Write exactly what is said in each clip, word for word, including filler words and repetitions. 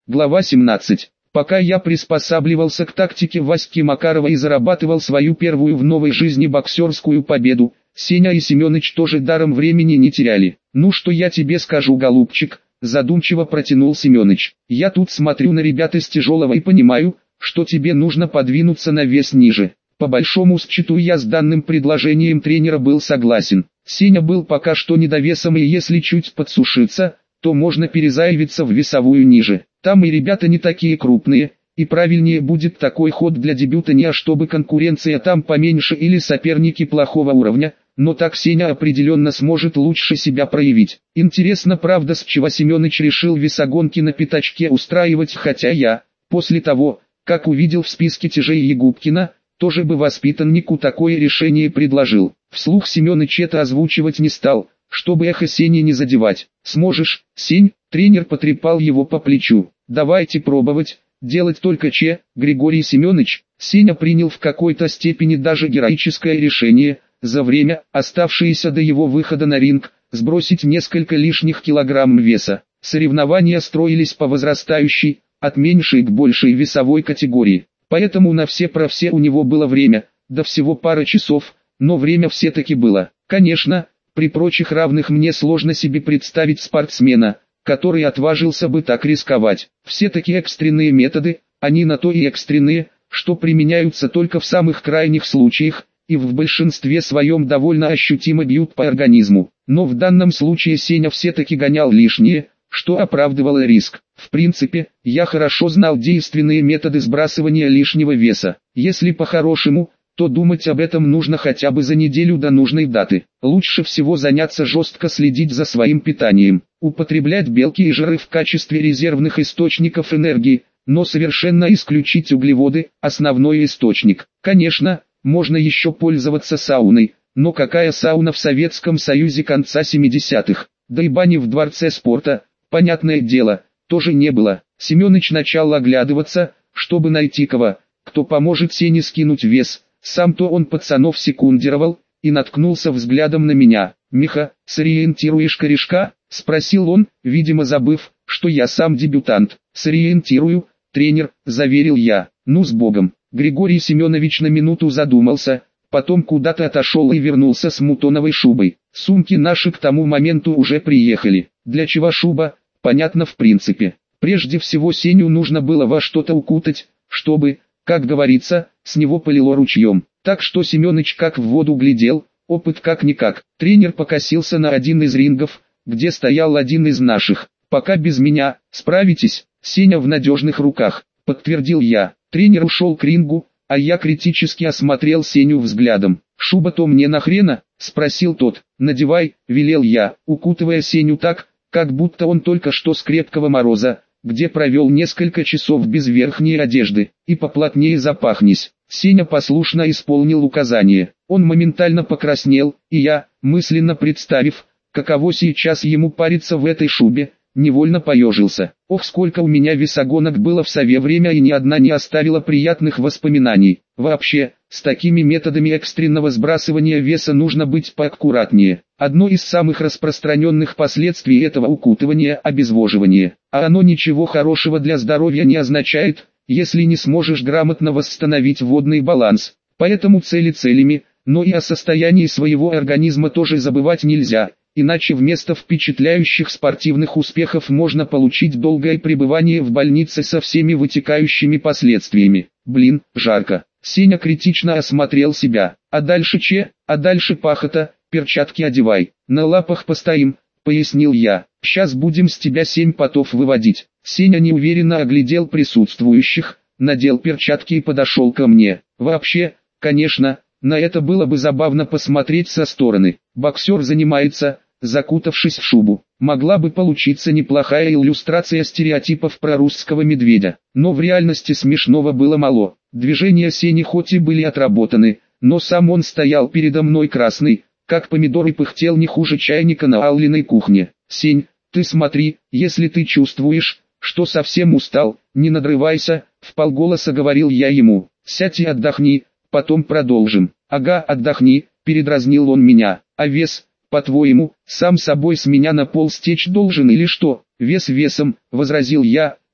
Глава семнадцать. Пока я приспосабливался к тактике Васьки Макарова и зарабатывал свою первую в новой жизни боксерскую победу, Сеня и Семёныч тоже даром времени не теряли. «Ну что я тебе скажу, голубчик?» – задумчиво протянул Семёныч. «Я тут смотрю на ребят из тяжелого и понимаю, что тебе нужно подвинуться на вес ниже». По большому счету я с данным предложением тренера был согласен. Сеня был пока что недовесом, и если чуть подсушиться, то можно перезаявиться в весовую ниже. Там и ребята не такие крупные, и правильнее будет такой ход для дебюта, не а чтобы конкуренция там поменьше или соперники плохого уровня, но так Сеня определенно сможет лучше себя проявить. Интересно, правда, с чего Семёныч решил весогонки на пятачке устраивать, хотя я, после того, как увидел в списке тяжей Егубкина, тоже бы воспитаннику такое решение предложил. Вслух Семёныч это озвучивать не стал, чтобы эхо Сени не задевать. «Сможешь, Сень?» — тренер потрепал его по плечу. «Давайте пробовать, делать только че, Григорий Семёныч». Сеня принял в какой-то степени даже героическое решение, за время, оставшееся до его выхода на ринг, сбросить несколько лишних килограмм веса. Соревнования строились по возрастающей, от меньшей к большей весовой категории. Поэтому на все про все у него было время, до всего пара часов, но время все-таки было. Конечно, при прочих равных мне сложно себе представить спортсмена, который отважился бы так рисковать. Все-таки экстренные методы, они на то и экстренные, что применяются только в самых крайних случаях, и в большинстве своем довольно ощутимо бьют по организму. Но в данном случае Сеня все-таки гонял лишнее, что оправдывало риск. В принципе, я хорошо знал действенные методы сбрасывания лишнего веса. Если по-хорошему, то думать об этом нужно хотя бы за неделю до нужной даты. Лучше всего заняться жестко следить за своим питанием, употреблять белки и жиры в качестве резервных источников энергии, но совершенно исключить углеводы, основной источник. Конечно, можно еще пользоваться сауной, но какая сауна в Советском Союзе конца семидесятых, да и бани в дворце спорта, понятное дело, тоже не было. Семёныч начал оглядываться, чтобы найти кого, кто поможет Сене скинуть вес. Сам-то он пацанов секундировал, и наткнулся взглядом на меня. «Миха, сориентируешь корешка?» — спросил он, видимо забыв, что я сам дебютант. «Сориентирую, тренер», — заверил я. «Ну с Богом». Григорий Семенович на минуту задумался, потом куда-то отошел и вернулся с мутоновой шубой. Сумки наши к тому моменту уже приехали. Для чего шуба? Понятно в принципе. Прежде всего Сеню нужно было во что-то укутать, чтобы, как говорится, с него полило ручьем. Так что Семёныч как в воду глядел, опыт как-никак. Тренер покосился на один из рингов, где стоял один из наших. «Пока без меня, справитесь?» «Сеня в надежных руках», — подтвердил я. Тренер ушел к рингу, а я критически осмотрел Сеню взглядом. «Шуба-то мне нахрена?» — спросил тот. «Надевай», — велел я, укутывая Сеню так, как будто он только что с крепкого мороза, где провел несколько часов без верхней одежды, и поплотнее запахнись. Сеня послушно исполнил указание. Он моментально покраснел, и я, мысленно представив, каково сейчас ему париться в этой шубе, невольно поежился. Ох, сколько у меня весогонок было в сове время, и ни одна не оставила приятных воспоминаний. Вообще, с такими методами экстренного сбрасывания веса нужно быть поаккуратнее. Одно из самых распространенных последствий этого укутывания – обезвоживание. А оно ничего хорошего для здоровья не означает, если не сможешь грамотно восстановить водный баланс. Поэтому цели целями, но и о состоянии своего организма тоже забывать нельзя. Иначе вместо впечатляющих спортивных успехов можно получить долгое пребывание в больнице со всеми вытекающими последствиями. Блин, жарко. Сеня критично осмотрел себя. А дальше че? А дальше пахота, перчатки одевай. На лапах постоим, пояснил я. Сейчас будем с тебя семь потов выводить. Сеня неуверенно оглядел присутствующих, надел перчатки и подошел ко мне. Вообще, конечно, на это было бы забавно посмотреть со стороны. Боксер занимается, закутавшись в шубу. Могла бы получиться неплохая иллюстрация стереотипов про русского медведя. Но в реальности смешного было мало. Движения Сени хоть и были отработаны, но сам он стоял передо мной красный, как помидор, и пыхтел не хуже чайника на Аллиной кухне. «Сень, ты смотри, если ты чувствуешь, что совсем устал, не надрывайся», — вполголоса говорил я ему. «Сядь и отдохни, потом продолжим». «Ага, отдохни», — передразнил он меня. «А вес, по-твоему, сам собой с меня на пол стечь должен или что?» «Вес весом», — возразил я,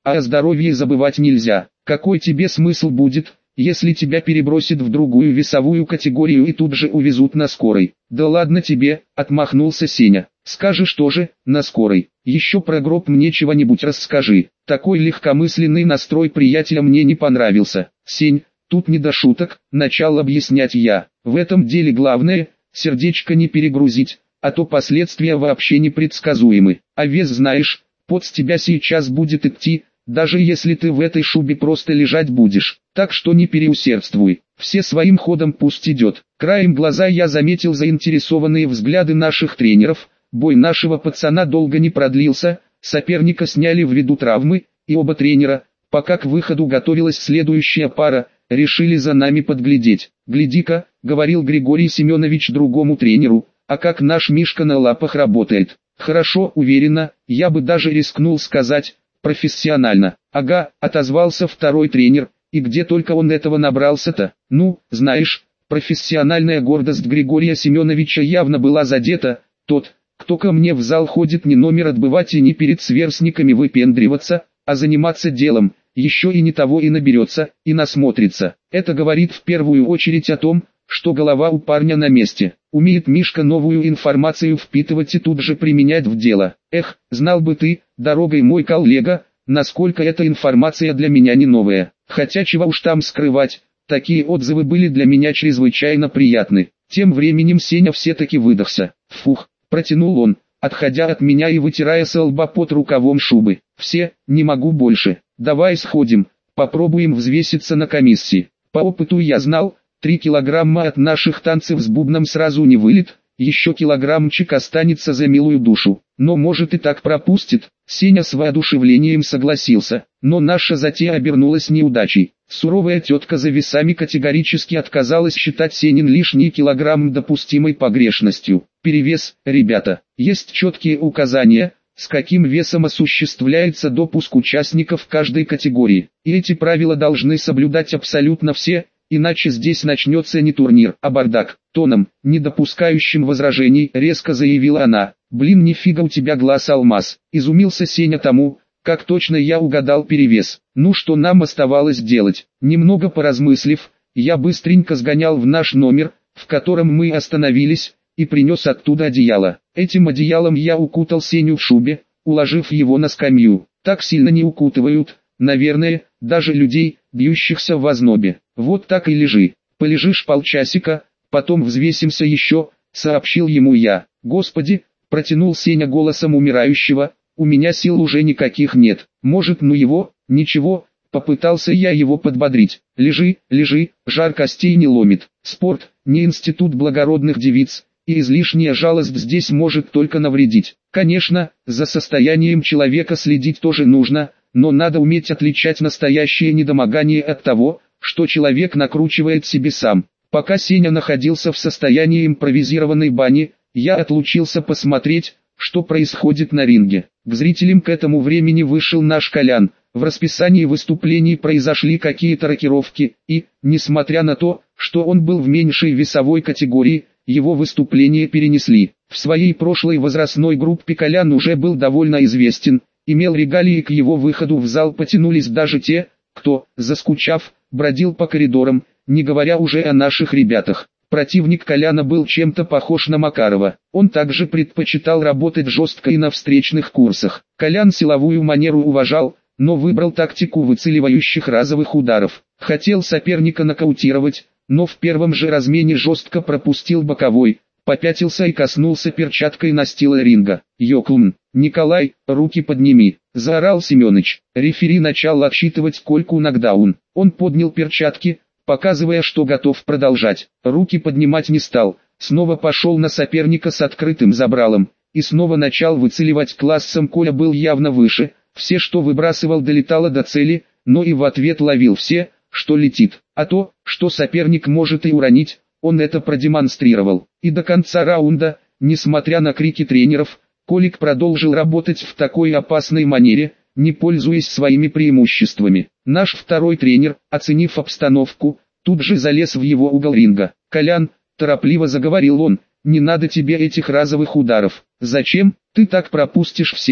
а о здоровье забывать нельзя. Какой тебе смысл будет, если тебя перебросят в другую весовую категорию и тут же увезут на скорой? Да ладно тебе, отмахнулся Сеня. Скажешь тоже, на скорой. Еще про гроб мне чего-нибудь расскажи. Такой легкомысленный настрой приятеля мне не понравился. Сень, тут не до шуток, начал объяснять я. В этом деле главное, сердечко не перегрузить, а то последствия вообще непредсказуемы. А вес знаешь, пот с тебя сейчас будет идти, даже если ты в этой шубе просто лежать будешь. Так что не переусердствуй, все своим ходом пусть идет. Краем глаза я заметил заинтересованные взгляды наших тренеров. Бой нашего пацана долго не продлился, соперника сняли ввиду травмы, и оба тренера, пока к выходу готовилась следующая пара, решили за нами подглядеть. «Гляди-ка», — говорил Григорий Семенович другому тренеру, — «а как наш Мишка на лапах работает». «Хорошо, уверенно, я бы даже рискнул сказать, профессионально». «Ага», — отозвался второй тренер, — «и где только он этого набрался-то?» «Ну, знаешь, профессиональная гордость Григория Семеновича явно была задета. Тот, кто ко мне в зал ходит, не номер отбывать и не перед сверстниками выпендриваться, а заниматься делом, еще и не того и наберется, и насмотрится. Это говорит в первую очередь о том, что голова у парня на месте. Умеет Мишка новую информацию впитывать и тут же применять в дело. Эх, знал бы ты, дорогой мой коллега, насколько эта информация для меня не новая. Хотя чего уж там скрывать, такие отзывы были для меня чрезвычайно приятны. Тем временем Сеня все-таки выдохся. Фух, протянул он, отходя от меня и вытирая со лба пот рукавом шубы. «Все, не могу больше. Давай сходим, попробуем взвеситься на комиссии». По опыту я знал, три килограмма от наших танцев с бубном сразу не вылет, еще килограммчик останется за милую душу. Но может и так пропустит. Сеня с воодушевлением согласился, но наша затея обернулась неудачей. Суровая тетка за весами категорически отказалась считать Сенин лишний килограмм допустимой погрешностью. Перевес, ребята, есть четкие указания, с каким весом осуществляется допуск участников каждой категории. И эти правила должны соблюдать абсолютно все, иначе здесь начнется не турнир, а бардак. Тоном, не допускающим возражений, резко заявила она. «Блин, нифига у тебя глаз алмаз», — изумился Сеня тому, как точно я угадал перевес. Ну что нам оставалось делать? Немного поразмыслив, я быстренько сгонял в наш номер, в котором мы остановились, и принес оттуда одеяло. Этим одеялом я укутал Сеню в шубе, уложив его на скамью. Так сильно не укутывают, наверное, даже людей, бьющихся в ознобе. Вот так и лежи. Полежишь полчасика, потом взвесимся еще, сообщил ему я. Господи, протянул Сеня голосом умирающего, у меня сил уже никаких нет. Может, ну его, ничего, попытался я его подбодрить. Лежи, лежи, жар костей не ломит. Спорт, не институт благородных девиц, и излишняя жалость здесь может только навредить. Конечно, за состоянием человека следить тоже нужно, но надо уметь отличать настоящее недомогание от того, что человек накручивает себе сам. Пока Сеня находился в состоянии импровизированной бани, я отлучился посмотреть, что происходит на ринге. К зрителям к этому времени вышел наш Колян. В расписании выступлений произошли какие-то рокировки, и, несмотря на то, что он был в меньшей весовой категории, его выступления перенесли. В своей прошлой возрастной группе Колян уже был довольно известен, имел регалии, к его выходу в зал потянулись даже те, кто, заскучав, бродил по коридорам, не говоря уже о наших ребятах. Противник Коляна был чем-то похож на Макарова. Он также предпочитал работать жестко и на встречных курсах. Колян силовую манеру уважал, но выбрал тактику выцеливающих разовых ударов. Хотел соперника нокаутировать, но в первом же размене жестко пропустил боковой, попятился и коснулся перчаткой настила ринга. «Йоклун, Николай, руки подними!» – заорал Семёныч. Рефери начал отсчитывать Кольку нокдаун. Он поднял перчатки, показывая, что готов продолжать. Руки поднимать не стал, снова пошел на соперника с открытым забралом, и снова начал выцеливать классом. Коля был явно выше, все, что выбрасывал, долетало до цели, но и в ответ ловил все, что летит. А то, что соперник может и уронить, он это продемонстрировал. И до конца раунда, несмотря на крики тренеров, Колик продолжил работать в такой опасной манере, не пользуясь своими преимуществами. Наш второй тренер, оценив обстановку, тут же залез в его угол ринга. «Колян», — торопливо заговорил он, — «не надо тебе этих разовых ударов. Зачем? Ты так пропустишь все,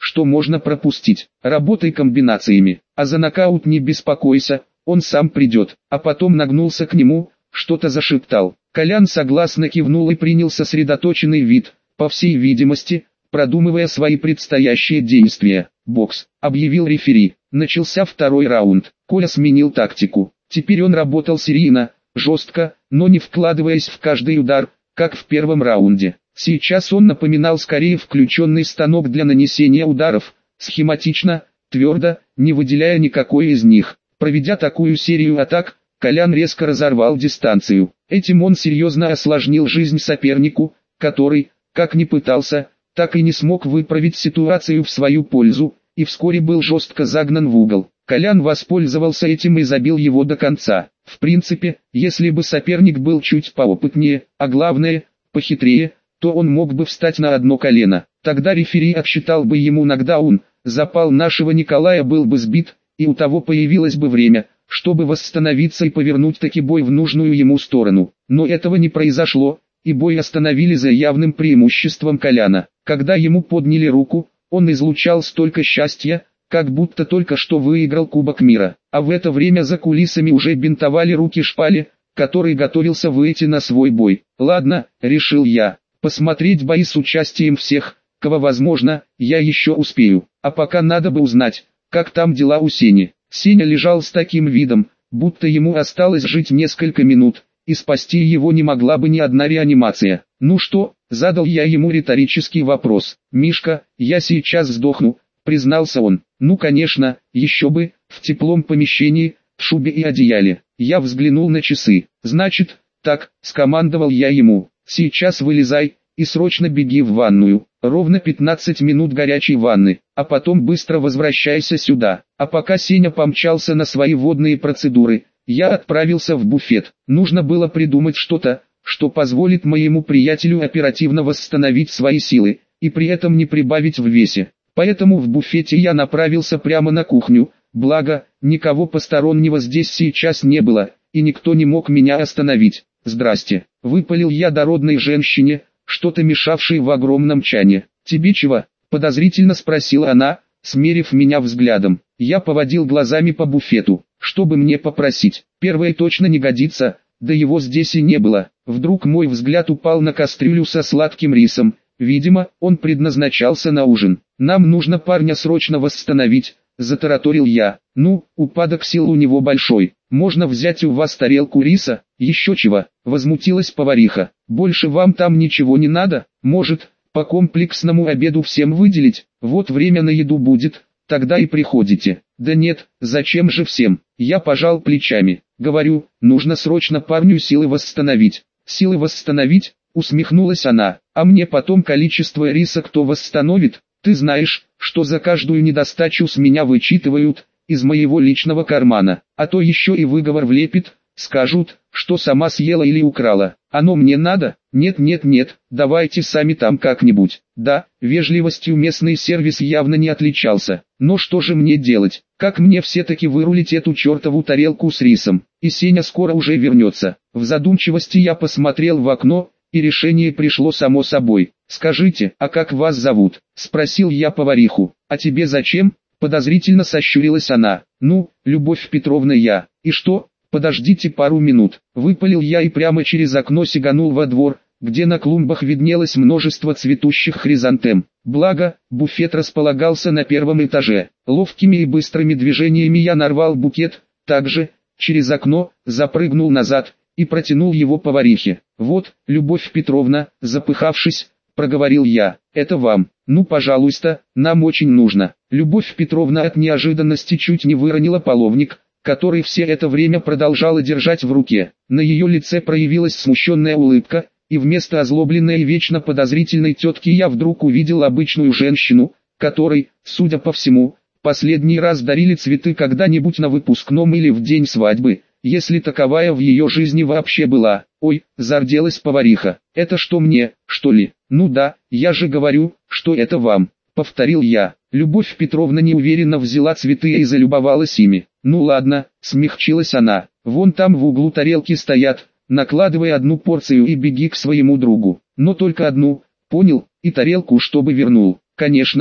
что можно пропустить. Работай комбинациями, а за нокаут не беспокойся, он сам придет. А потом нагнулся к нему, что-то зашептал. Колян согласно кивнул и принял сосредоточенный вид, по всей видимости, продумывая свои предстоящие действия. «Бокс», — объявил рефери. Начался второй раунд. Коля сменил тактику. Теперь он работал серийно, жестко, но не вкладываясь в каждый удар, как в первом раунде. Сейчас он напоминал скорее включенный станок для нанесения ударов, схематично, твердо, не выделяя никакой из них. Проведя такую серию атак, Колян резко разорвал дистанцию. Этим он серьезно осложнил жизнь сопернику, который, как ни пытался, так и не смог выправить ситуацию в свою пользу, и вскоре был жестко загнан в угол. Колян воспользовался этим и забил его до конца. В принципе, если бы соперник был чуть поопытнее, а главное, похитрее, то он мог бы встать на одно колено. Тогда рефери отсчитал бы ему нокдаун, запал нашего Николая был бы сбит, и у того появилось бы время, чтобы восстановиться и повернуть таки бой в нужную ему сторону. Но этого не произошло, и бой остановили за явным преимуществом Коляна. Когда ему подняли руку, он излучал столько счастья, как будто только что выиграл Кубок мира. А в это время за кулисами уже бинтовали руки Шпали, который готовился выйти на свой бой. «Ладно», — решил я, — «посмотреть бои с участием всех, кого возможно, я еще успею. А пока надо бы узнать, как там дела у Сени». Сеня лежал с таким видом, будто ему осталось жить несколько минут, и спасти его не могла бы ни одна реанимация. «Ну что?» — задал я ему риторический вопрос. «Мишка, я сейчас сдохну», — признался он. «Ну конечно, еще бы, в теплом помещении, в шубе и одеяле». Я взглянул на часы. «Значит, так», — скомандовал я ему, — «сейчас вылезай и срочно беги в ванную. Ровно пятнадцать минут горячей ванны, а потом быстро возвращайся сюда». А пока Сеня помчался на свои водные процедуры, я отправился в буфет. Нужно было придумать что-то, что позволит моему приятелю оперативно восстановить свои силы, и при этом не прибавить в весе. Поэтому в буфете я направился прямо на кухню, благо, никого постороннего здесь сейчас не было, и никто не мог меня остановить. «Здрасте», — выпалил я дородной женщине, что-то мешавшей в огромном чане. «Тебе чего?» — подозрительно спросила она, смерив меня взглядом. Я поводил глазами по буфету, чтобы мне попросить. Первое точно не годится, да его здесь и не было. Вдруг мой взгляд упал на кастрюлю со сладким рисом. Видимо, он предназначался на ужин. «Нам нужно парня срочно восстановить», — затараторил я. «Ну, упадок сил у него большой. Можно взять у вас тарелку риса?» «Еще чего?» — возмутилась повариха. «Больше вам там ничего не надо? Может, по комплексному обеду всем выделить? Вот время на еду будет, тогда и приходите». «Да нет, зачем же всем?» Я пожал плечами. Говорю, нужно срочно парню силы восстановить. «Силы восстановить?» — усмехнулась она. «А мне потом количество риса кто восстановит? Ты знаешь, что за каждую недостачу с меня вычитывают, из моего личного кармана. А то еще и выговор влепит, скажут, что сама съела или украла. Оно мне надо? Нет нет нет, давайте сами там как-нибудь». Да, вежливостью местный сервис явно не отличался. Но что же мне делать? Как мне все-таки вырулить эту чертову тарелку с рисом? И Сеня скоро уже вернется. В задумчивости я посмотрел в окно, и решение пришло само собой. «Скажите, а как вас зовут?» — спросил я повариху. «А тебе зачем?» — подозрительно сощурилась она. «Ну, Любовь Петровна я. И что?» «Подождите пару минут», — выпалил я и прямо через окно сиганул во двор, где на клумбах виднелось множество цветущих хризантем. Благо, буфет располагался на первом этаже. Ловкими и быстрыми движениями я нарвал букет, также, через окно, запрыгнул назад и протянул его поварихе. «Вот, Любовь Петровна», запыхавшись, проговорил я, «это вам». «Ну пожалуйста, нам очень нужно». Любовь Петровна от неожиданности чуть не выронила половник, который все это время продолжала держать в руке. На ее лице проявилась смущенная улыбка, и вместо озлобленной и вечно подозрительной тетки я вдруг увидел обычную женщину, которой, судя по всему, последний раз дарили цветы когда-нибудь на выпускном или в день свадьбы, если таковая в ее жизни вообще была. «Ой», — зарделась повариха, — «это что мне, что ли?» «Ну да, я же говорю, что это вам», — повторил я. Любовь Петровна неуверенно взяла цветы и залюбовалась ими. «Ну ладно», — смягчилась она, — «вон там в углу тарелки стоят, накладывай одну порцию и беги к своему другу. Но только одну, понял, и тарелку чтобы вернул». «Конечно»,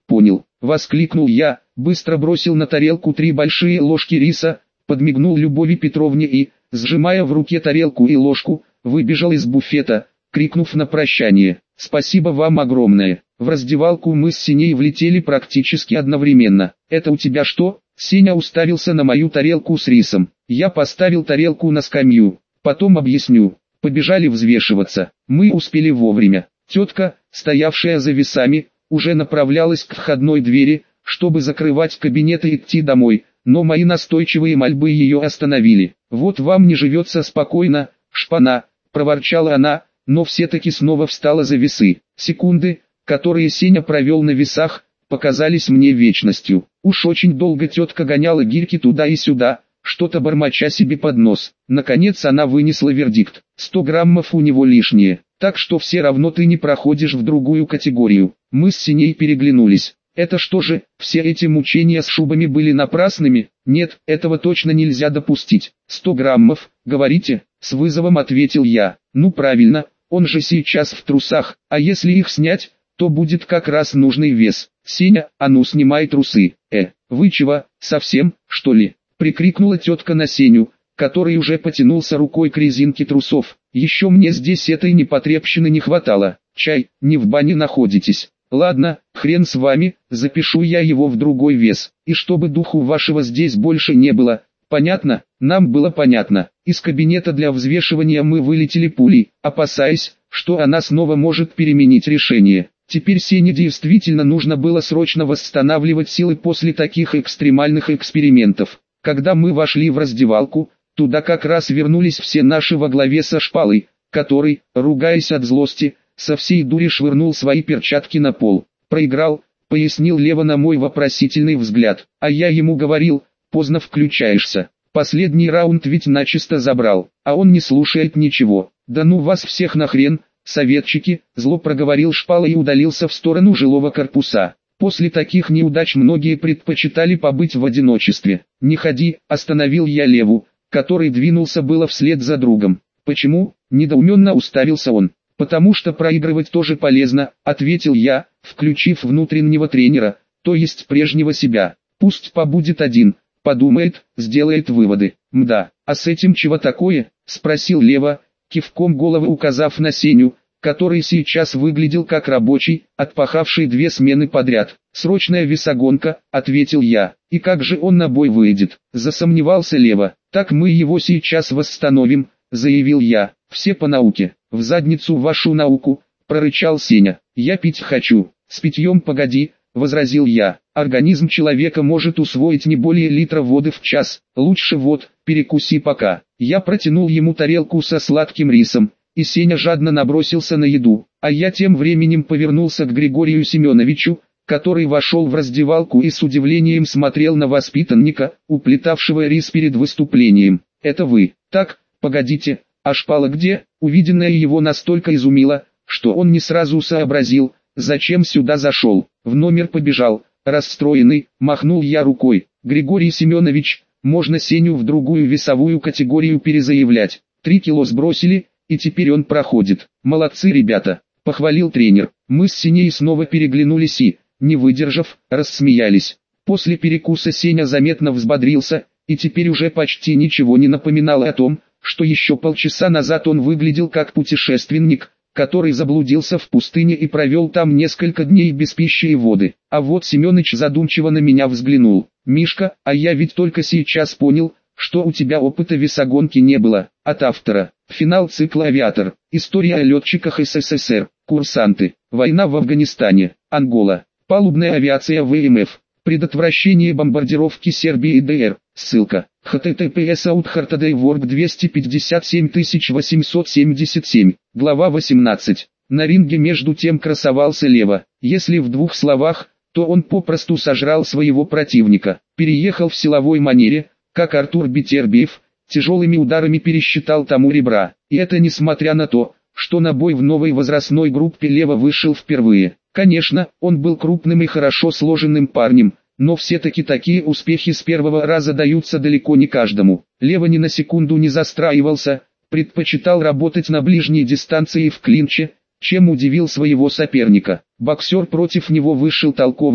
понял, воскликнул я, быстро бросил на тарелку три большие ложки риса, подмигнул Любови Петровне и, сжимая в руке тарелку и ложку, выбежал из буфета, крикнув на прощание: «Спасибо вам огромное». В раздевалку мы с Сеней влетели практически одновременно. «Это у тебя что?» Сеня уставился на мою тарелку с рисом. Я поставил тарелку на скамью. «Потом объясню». Побежали взвешиваться. Мы успели вовремя. Тетка, стоявшая за весами, уже направлялась к входной двери, чтобы закрывать кабинет и идти домой, но мои настойчивые мольбы ее остановили. «Вот вам не живется спокойно, шпана», — проворчала она, но все-таки снова встала за весы. Секунды, которые Сеня провел на весах, показались мне вечностью. Уж очень долго тетка гоняла гирьки туда и сюда, что-то бормоча себе под нос. Наконец она вынесла вердикт: сто граммов у него лишнее, так что все равно ты не проходишь в другую категорию. Мы с Сеней переглянулись. Это что же, все эти мучения с шубами были напрасными? Нет, этого точно нельзя допустить. Сто граммов, говорите? С вызовом ответил я. Ну правильно, он же сейчас в трусах, а если их снять, то будет как раз нужный вес. Сеня, а ну снимай трусы. Э, вы чего, совсем, что ли? Прикрикнула тетка на Сеню, который уже потянулся рукой к резинке трусов. Еще мне здесь этой непотребщины не хватало. Чай, не в бане находитесь. Ладно, хрен с вами, запишу я его в другой вес. И чтобы духу вашего здесь больше не было. Понятно? Нам было понятно. Из кабинета для взвешивания мы вылетели пулей, опасаясь, что она снова может переменить решение. Теперь Сене действительно нужно было срочно восстанавливать силы после таких экстремальных экспериментов. Когда мы вошли в раздевалку, туда как раз вернулись все наши во главе со Шпалой, который, ругаясь от злости, со всей дури швырнул свои перчатки на пол. «Проиграл», — пояснил Лева на мой вопросительный взгляд. А я ему говорил: «Поздно включаешься. Последний раунд ведь начисто забрал, а он не слушает ничего». «Да ну вас всех нахрен, советчики», — зло проговорил Шпала и удалился в сторону жилого корпуса. После таких неудач многие предпочитали побыть в одиночестве. «Не ходи», — остановил я Леву, который двинулся было вслед за другом. «Почему?» — недоуменно уставился он. «Потому что проигрывать тоже полезно», — ответил я, включив внутреннего тренера, то есть прежнего себя. «Пусть побудет один, подумает, сделает выводы». «Мда, а с этим чего такое?» — спросил Лева, кивком головы указав на Сеню, который сейчас выглядел как рабочий, отпахавший две смены подряд. «Срочная весогонка», — ответил я. «И как же он на бой выйдет?» — засомневался Лева. «Так мы его сейчас восстановим», — заявил я. «Все по науке». «В задницу вашу науку», — прорычал Сеня. «Я пить хочу». «С питьем погоди», — возразил я. «Организм человека может усвоить не более литра воды в час. Лучше вот, перекуси пока». Я протянул ему тарелку со сладким рисом, и Сеня жадно набросился на еду. А я тем временем повернулся к Григорию Семеновичу, который вошел в раздевалку и с удивлением смотрел на воспитанника, уплетавшего рис перед выступлением. «Это вы? Так, погодите, а Шпала где?» Увиденное его настолько изумило, что он не сразу сообразил, зачем сюда зашел. В номер побежал, расстроенный, махнул я рукой. «Григорий Семенович, можно Сеню в другую весовую категорию перезаявлять. Три кило сбросили, и теперь он проходит». «Молодцы ребята», — похвалил тренер. Мы с Сеней снова переглянулись и, не выдержав, рассмеялись. После перекуса Сеня заметно взбодрился, и теперь уже почти ничего не напоминало о том, что еще полчаса назад он выглядел как путешественник, который заблудился в пустыне и провел там несколько дней без пищи и воды. А вот Семёныч задумчиво на меня взглянул. «Мишка, а я ведь только сейчас понял, что у тебя опыта весогонки не было». От автора. Финал цикла «Авиатор». История о летчиках СССР. Курсанты. Война в Афганистане. Ангола. Палубная авиация ВМФ. Предотвращение бомбардировки Сербии и ДР. Ссылка. эйч ти ти пи эс аутхартадей ворк двести пятьдесят семь тысяч восемьсот семьдесят семь. Глава восемнадцать. На ринге между тем красовался Лева. Если в двух словах, то он попросту сожрал своего противника. Переехал в силовой манере, как Артур Бетербиев, тяжелыми ударами пересчитал тому ребра. И это несмотря на то, что на бой в новой возрастной группе Лева вышел впервые. Конечно, он был крупным и хорошо сложенным парнем, но все-таки такие успехи с первого раза даются далеко не каждому. Лева ни на секунду не застраивался, предпочитал работать на ближней дистанции в клинче, чем удивил своего соперника. Боксер против него вышел толковый,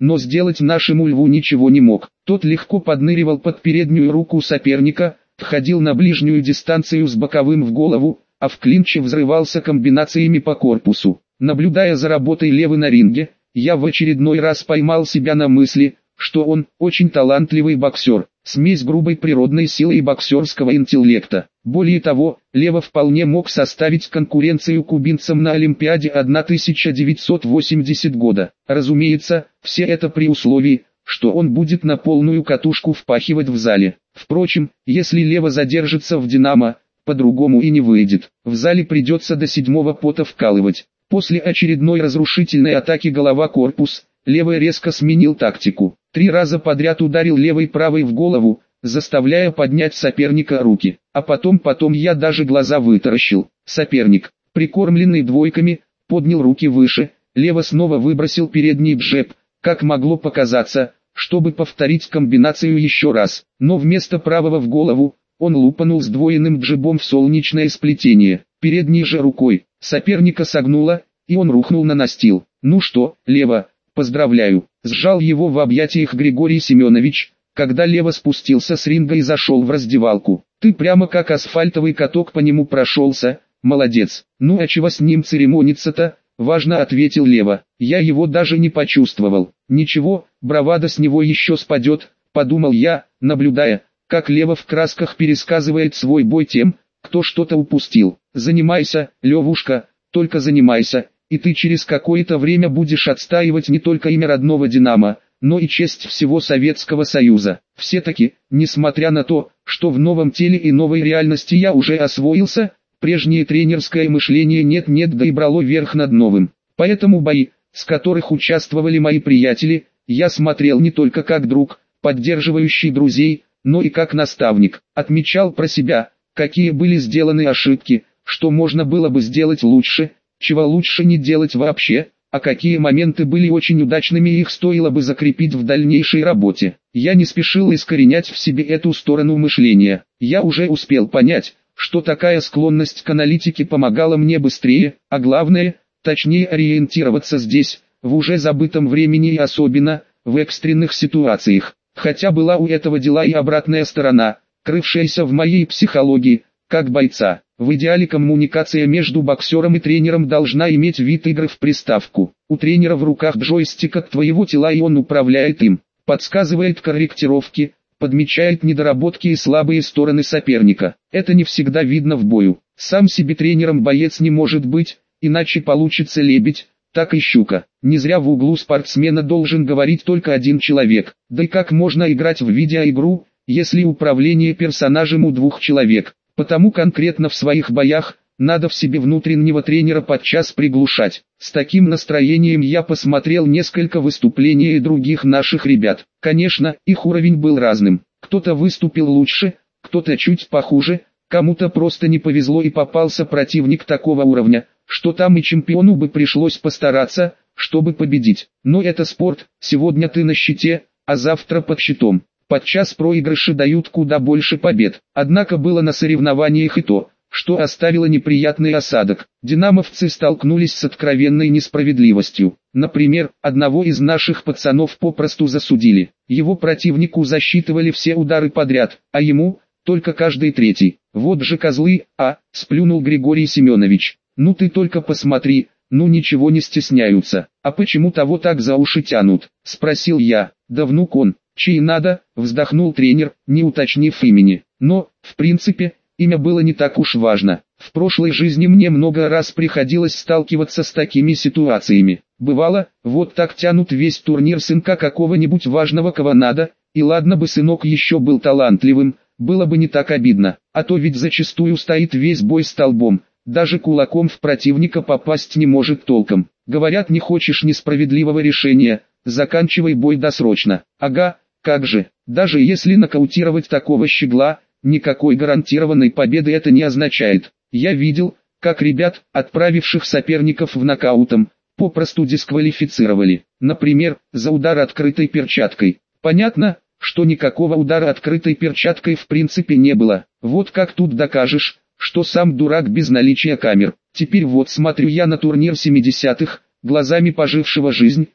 но сделать нашему льву ничего не мог. Тот легко подныривал под переднюю руку соперника, входил на ближнюю дистанцию с боковым в голову, а в клинче взрывался комбинациями по корпусу. Наблюдая за работой Левы на ринге, я в очередной раз поймал себя на мысли, что он очень талантливый боксер, смесь грубой природной силы и боксерского интеллекта. Более того, Лева вполне мог составить конкуренцию кубинцам на Олимпиаде тысяча девятьсот восьмидесятого года. Разумеется, все это при условии, что он будет на полную катушку впахивать в зале. Впрочем, если Лева задержится в «Динамо», по-другому и не выйдет. В зале придется до седьмого пота вкалывать. После очередной разрушительной атаки голова-корпус, Левый резко сменил тактику. Три раза подряд ударил левой правой в голову, заставляя поднять соперника руки. А потом потом я даже глаза вытаращил. Соперник, прикормленный двойками, поднял руки выше. Лева снова выбросил передний джеб, как могло показаться, чтобы повторить комбинацию еще раз. Но вместо правого в голову, он лупанул сдвоенным джебом в солнечное сплетение. Передней же рукой соперника согнуло, и он рухнул на настил. «Ну что, Лева, поздравляю!» Сжал его в объятиях Григорий Семенович, когда Лева спустился с ринга и зашел в раздевалку. «Ты прямо как асфальтовый каток по нему прошелся, молодец!» «Ну а чего с ним церемониться-то?» — важно ответил Лева. «Я его даже не почувствовал». «Ничего, бравада с него еще спадет», — подумал я, наблюдая, как Лева в красках пересказывает свой бой тем, кто что-то упустил. «Занимайся, Левушка, только занимайся, и ты через какое-то время будешь отстаивать не только имя родного «Динамо», но и честь всего Советского Союза. Все-таки, несмотря на то, что в новом теле и новой реальности я уже освоился, прежнее тренерское мышление нет-нет да и брало верх над новым. Поэтому бои, с которых участвовали мои приятели, я смотрел не только как друг, поддерживающий друзей, но и как наставник. Отмечал про себя, какие были сделаны ошибки, что можно было бы сделать лучше, чего лучше не делать вообще, а какие моменты были очень удачными и их стоило бы закрепить в дальнейшей работе. Я не спешил искоренять в себе эту сторону мышления. Я уже успел понять, что такая склонность к аналитике помогала мне быстрее, а главное, точнее ориентироваться здесь, в уже забытом времени и особенно, в экстренных ситуациях. Хотя была у этого дела и обратная сторона, крывшаяся в моей психологии, как бойца. В идеале коммуникация между боксером и тренером должна иметь вид игры в приставку. У тренера в руках джойстик от твоего тела и он управляет им, подсказывает корректировки, подмечает недоработки и слабые стороны соперника. Это не всегда видно в бою. Сам себе тренером боец не может быть, иначе получится лебедь, так и щука. Не зря в углу спортсмена должен говорить только один человек. Да и как можно играть в видеоигру, если управление персонажем у двух человек? Потому конкретно в своих боях, надо в себе внутреннего тренера подчас приглушать. С таким настроением я посмотрел несколько выступлений других наших ребят. Конечно, их уровень был разным. Кто-то выступил лучше, кто-то чуть похуже, кому-то просто не повезло и попался противник такого уровня, что там и чемпиону бы пришлось постараться, чтобы победить. Но это спорт, сегодня ты на щите, а завтра под щитом. Подчас проигрыши дают куда больше побед. Однако было на соревнованиях и то, что оставило неприятный осадок. Динамовцы столкнулись с откровенной несправедливостью. Например, одного из наших пацанов попросту засудили. Его противнику засчитывали все удары подряд, а ему только каждый третий. Вот же козлы, а, сплюнул Григорий Семенович. Ну ты только посмотри, ну ничего не стесняются. А почему того так за уши тянут? Спросил я. Да внук он. Чей надо, вздохнул тренер, не уточнив имени. Но, в принципе, имя было не так уж важно. В прошлой жизни мне много раз приходилось сталкиваться с такими ситуациями. Бывало, вот так тянут весь турнир сынка какого-нибудь важного кого надо, и ладно бы сынок еще был талантливым, было бы не так обидно. А то ведь зачастую стоит весь бой столбом, даже кулаком в противника попасть не может толком. Говорят, не хочешь несправедливого решения, заканчивай бой досрочно. Ага. Как же, даже если нокаутировать такого щегла, никакой гарантированной победы это не означает. Я видел, как ребят, отправивших соперников в нокаутом, попросту дисквалифицировали. Например, за удар открытой перчаткой. Понятно, что никакого удара открытой перчаткой в принципе не было. Вот как тут докажешь, что сам дурак без наличия камер. Теперь вот смотрю я на турнир семидесятых, глазами пожившего жизнь,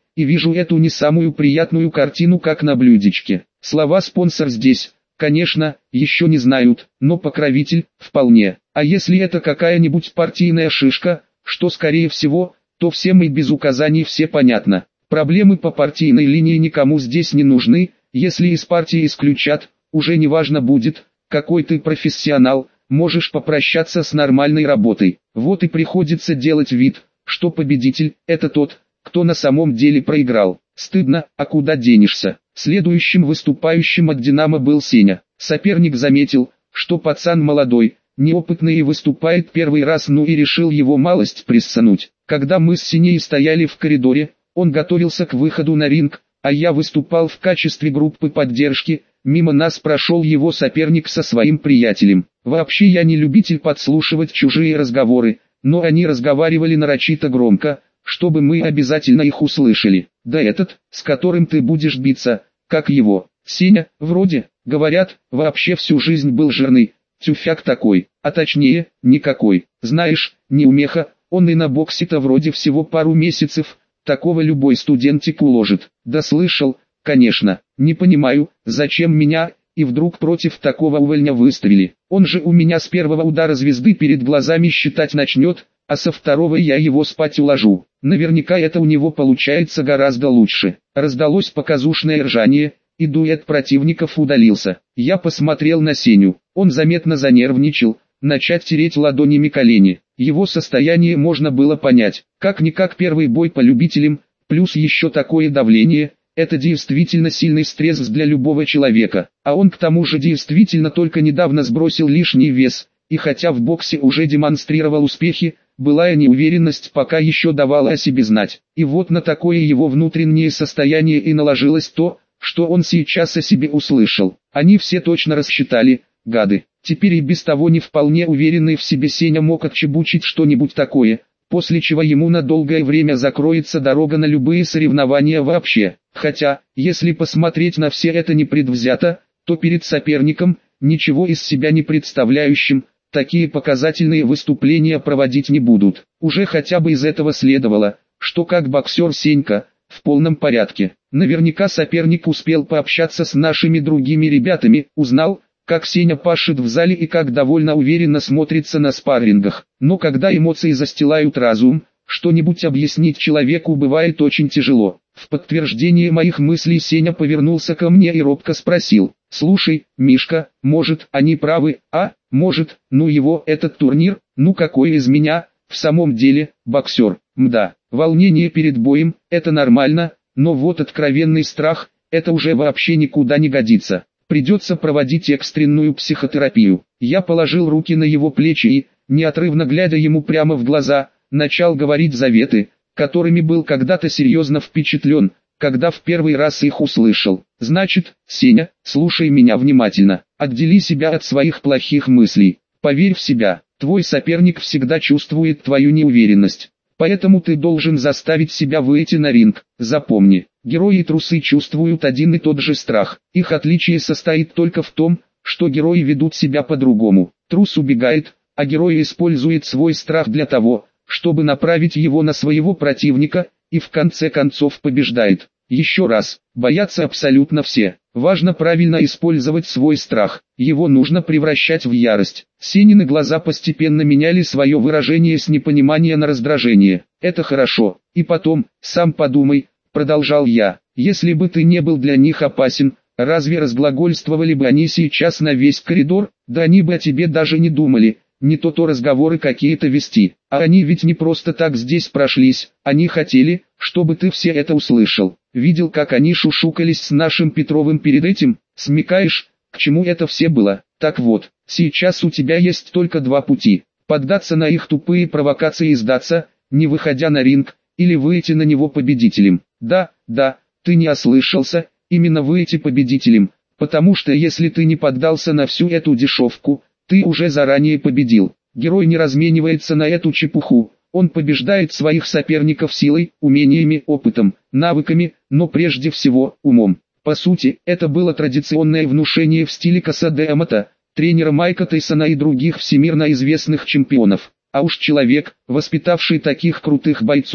и вижу эту не самую приятную картину как на блюдечке. Слова «спонсор» здесь, конечно, еще не знают, но покровитель – вполне. А если это какая-нибудь партийная шишка, что скорее всего, то всем и без указаний все понятно. Проблемы по партийной линии никому здесь не нужны, если из партии исключат, уже не важно будет, какой ты профессионал, можешь попрощаться с нормальной работой. Вот и приходится делать вид, что победитель – это тот, кто на самом деле проиграл. Стыдно, а куда денешься? Следующим выступающим от «Динамо» был Сеня. Соперник заметил, что пацан молодой, неопытный и выступает первый раз, ну и решил его малость приссануть. Когда мы с Сеней стояли в коридоре, он готовился к выходу на ринг, а я выступал в качестве группы поддержки. Мимо нас прошел его соперник со своим приятелем. Вообще я не любитель подслушивать чужие разговоры, но они разговаривали нарочито громко, чтобы мы обязательно их услышали. Да этот, с которым ты будешь биться, как его, Сеня, вроде, говорят, вообще всю жизнь был жирный, тюфяк такой, а точнее, никакой. Знаешь, неумеха, он и на боксе-то вроде всего пару месяцев, такого любой студентик уложит. Да слышал, конечно, не понимаю, зачем меня, и вдруг против такого увольня выставили. Он же у меня с первого удара звезды перед глазами считать начнет, а со второго я его спать уложу. Наверняка это у него получается гораздо лучше. Раздалось показушное ржание, и дуэт противников удалился. Я посмотрел на Сеню, он заметно занервничал, начать тереть ладонями колени. Его состояние можно было понять, как-никак первый бой по любителям, плюс еще такое давление. Это действительно сильный стресс для любого человека, а он к тому же действительно только недавно сбросил лишний вес, и хотя в боксе уже демонстрировал успехи, былая неуверенность пока еще давала о себе знать. И вот на такое его внутреннее состояние и наложилось то, что он сейчас о себе услышал. Они все точно рассчитали, гады. Теперь и без того не вполне уверенный в себе Сеня мог отчебучить что-нибудь такое, после чего ему на долгое время закроется дорога на любые соревнования вообще. Хотя, если посмотреть на все это непредвзято, то перед соперником, ничего из себя не представляющим, такие показательные выступления проводить не будут. Уже хотя бы из этого следовало, что как боксер Сенька, в полном порядке. Наверняка соперник успел пообщаться с нашими другими ребятами, узнал, как Сеня пашет в зале и как довольно уверенно смотрится на спаррингах. Но когда эмоции застилают разум, что-нибудь объяснить человеку бывает очень тяжело. В подтверждение моих мыслей Сеня повернулся ко мне и робко спросил: «Слушай, Мишка, может, они правы, а, может, ну его, этот турнир, ну какой из меня, в самом деле, боксер, мда, волнение перед боем, это нормально, но вот откровенный страх, это уже вообще никуда не годится, придется проводить экстренную психотерапию». Я положил руки на его плечи и, неотрывно глядя ему прямо в глаза, начал говорить заветы, которыми был когда-то серьезно впечатлен, когда в первый раз их услышал. Значит, Сеня, слушай меня внимательно, отдели себя от своих плохих мыслей, поверь в себя, твой соперник всегда чувствует твою неуверенность, поэтому ты должен заставить себя выйти на ринг. Запомни, герои и трусы чувствуют один и тот же страх, их отличие состоит только в том, что герои ведут себя по-другому. Трус убегает, а герой использует свой страх для того, чтобы направить его на своего противника, и в конце концов побеждает. Еще раз, боятся абсолютно все. Важно правильно использовать свой страх, его нужно превращать в ярость. Сенины глаза постепенно меняли свое выражение с непонимания на раздражение. Это хорошо. И потом, сам подумай, продолжал я, если бы ты не был для них опасен, разве разглагольствовали бы они сейчас на весь коридор? Да они бы о тебе даже не думали. Не то-то разговоры какие-то вести, а они ведь не просто так здесь прошлись, они хотели, чтобы ты все это услышал. Видел, как они шушукались с нашим Петровым перед этим, смекаешь, к чему это все было? Так вот, сейчас у тебя есть только два пути: поддаться на их тупые провокации и сдаться, не выходя на ринг, или выйти на него победителем. Да, да, ты не ослышался, именно выйти победителем, потому что если ты не поддался на всю эту дешевку, ты уже заранее победил. Герой не разменивается на эту чепуху, он побеждает своих соперников силой, умениями, опытом, навыками, но прежде всего, умом. По сути, это было традиционное внушение в стиле Касаде Амата, тренера Майка Тайсона и других всемирно известных чемпионов. А уж человек, воспитавший таких крутых бойцов,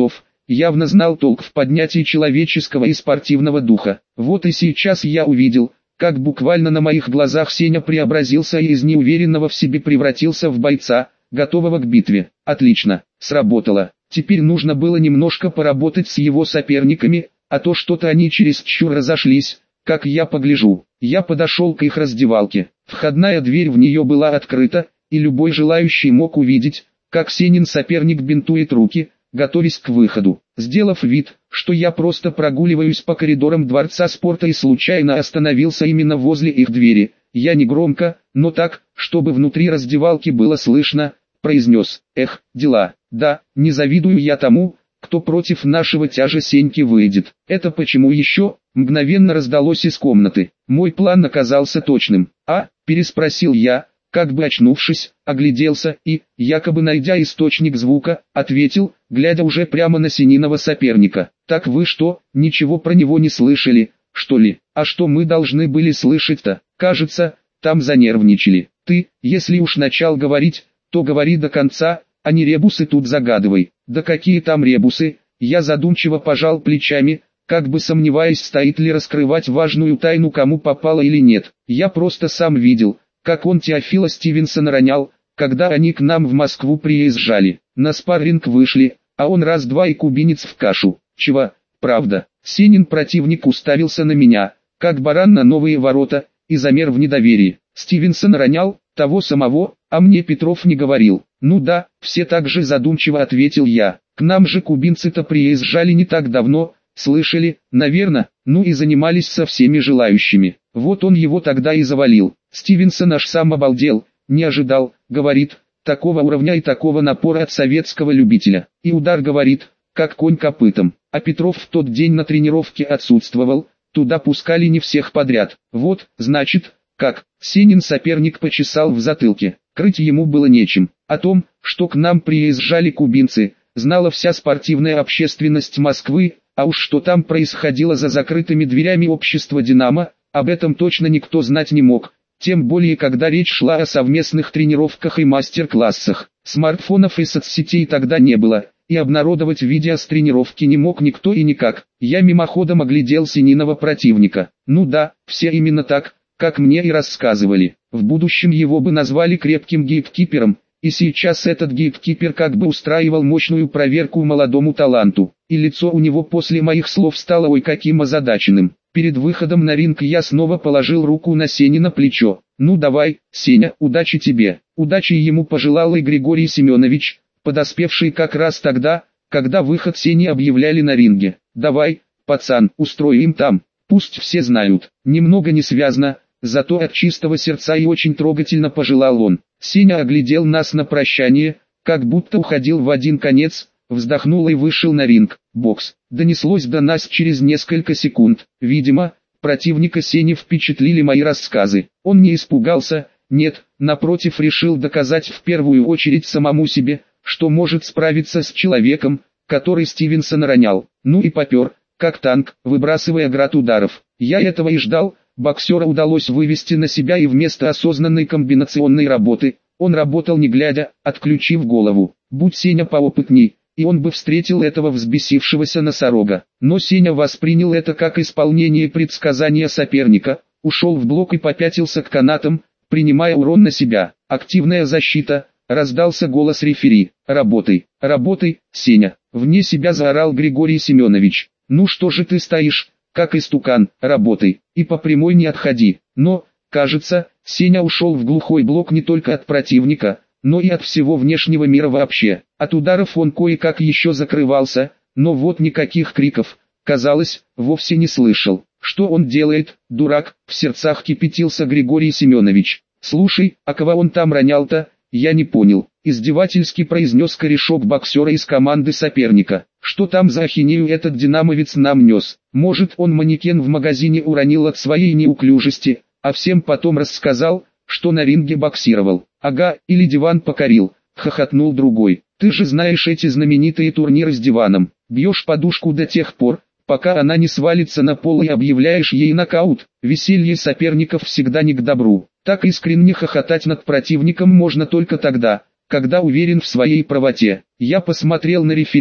явно знал толк в поднятии человеческого и спортивного духа. Вот и сейчас я увидел, как буквально на моих глазах Сеня преобразился и из неуверенного в себе превратился в бойца, готового к битве. Отлично, сработало. Теперь нужно было немножко поработать с его соперниками, а то что-то они чересчур разошлись, как я погляжу. Я подошел к их раздевалке. Входная дверь в нее была открыта, и любой желающий мог увидеть, как Сенин соперник бинтует руки, готовясь к выходу. Сделав вид, что я просто прогуливаюсь по коридорам Дворца спорта и случайно остановился именно возле их двери, я негромко, но так, чтобы внутри раздевалки было слышно, произнес: «Эх, дела, да, не завидую я тому, кто против нашего тяжа Сеньки выйдет». «Это почему еще?» — мгновенно раздалось из комнаты. Мой план оказался точным. «А?» — переспросил я, как бы очнувшись, огляделся и, якобы найдя источник звука, ответил, глядя уже прямо на Сениного соперника: «Так вы что, ничего про него не слышали, что ли? А что мы должны были слышать-то? Кажется, там занервничали. Ты, если уж начал говорить, то говори до конца, а не ребусы тут загадывай». «Да какие там ребусы?» Я задумчиво пожал плечами, как бы сомневаясь, стоит ли раскрывать важную тайну кому попало или нет. Я просто сам видел, как он Теофила Стивенсона ронял, когда они к нам в Москву приезжали. На спарринг вышли, а он раз-два и кубинец в кашу. Чего? Правда. Сенин противник уставился на меня, как баран на новые ворота, и замер в недоверии. Стивенсона ронял, того самого, а мне Петров не говорил. Ну да, все так же задумчиво ответил я. К нам же кубинцы-то приезжали не так давно, слышали, наверное, ну и занимались со всеми желающими. Вот он его тогда и завалил. Стивенсон аж сам обалдел, не ожидал, говорит, такого уровня и такого напора от советского любителя. И удар, говорит, как конь копытом. А Петров в тот день на тренировке отсутствовал, туда пускали не всех подряд. Вот, значит, как. Сенин соперник почесал в затылке. Крыть ему было нечем. О том, что к нам приезжали кубинцы, знала вся спортивная общественность Москвы, а уж что там происходило за закрытыми дверями общества «Динамо», об этом точно никто знать не мог. Тем более, когда речь шла о совместных тренировках и мастер-классах. Смартфонов и соцсетей тогда не было, и обнародовать видео с тренировки не мог никто и никак. Я мимоходом оглядел Сениного противника. Ну да, все именно так, как мне и рассказывали. В будущем его бы назвали крепким гейткипером, и сейчас этот гейткипер как бы устраивал мощную проверку молодому таланту. И лицо у него после моих слов стало ой каким озадаченным. Перед выходом на ринг я снова положил руку на Сенина плечо. «Ну давай, Сеня, удачи тебе». Удачи ему пожелал и Григорий Семенович, подоспевший как раз тогда, когда выход Сени объявляли на ринге. «Давай, пацан, устрой им там, пусть все знают». Немного несвязно, зато от чистого сердца и очень трогательно пожелал он. Сеня оглядел нас на прощание, как будто уходил в один конец, вздохнул и вышел на ринг. Бокс. Донеслось до нас через несколько секунд. Видимо, противника Сени впечатлили мои рассказы. Он не испугался, нет, напротив, решил доказать в первую очередь самому себе, что может справиться с человеком, который Стивенсона ронял. Ну и попер, как танк, выбрасывая град ударов. Я этого и ждал. Боксера удалось вывести на себя, и вместо осознанной комбинационной работы, он работал не глядя, отключив голову. Будь Сеня поопытней, и он бы встретил этого взбесившегося носорога. Но Сеня воспринял это как исполнение предсказания соперника, ушел в блок и попятился к канатам, принимая урон на себя. Активная защита, раздался голос рефери. «Работай, работай, Сеня!» Вне себя заорал Григорий Семенович. «Ну что же ты стоишь, как истукан, работай, и по прямой не отходи». Но, кажется, Сеня ушел в глухой блок не только от противника, но и от всего внешнего мира вообще. От ударов он кое-как еще закрывался, но вот никаких криков, казалось, вовсе не слышал. «Что он делает, дурак?» — в сердцах кипятился Григорий Семенович. «Слушай, а кого он там ронял-то? Я не понял», — издевательски произнес корешок боксера из команды соперника. «Что там за ахинею этот динамовец нам нес? Может, он манекен в магазине уронил от своей неуклюжести, а всем потом рассказал, что на ринге боксировал? Ага, или диван покорил», — хохотнул другой. «Ты же знаешь эти знаменитые турниры с диваном. Бьешь подушку до тех пор, пока она не свалится на пол, и объявляешь ей нокаут». Веселье соперников всегда не к добру. Так искренне хохотать над противником можно только тогда, когда уверен в своей правоте. Я посмотрел на рефери,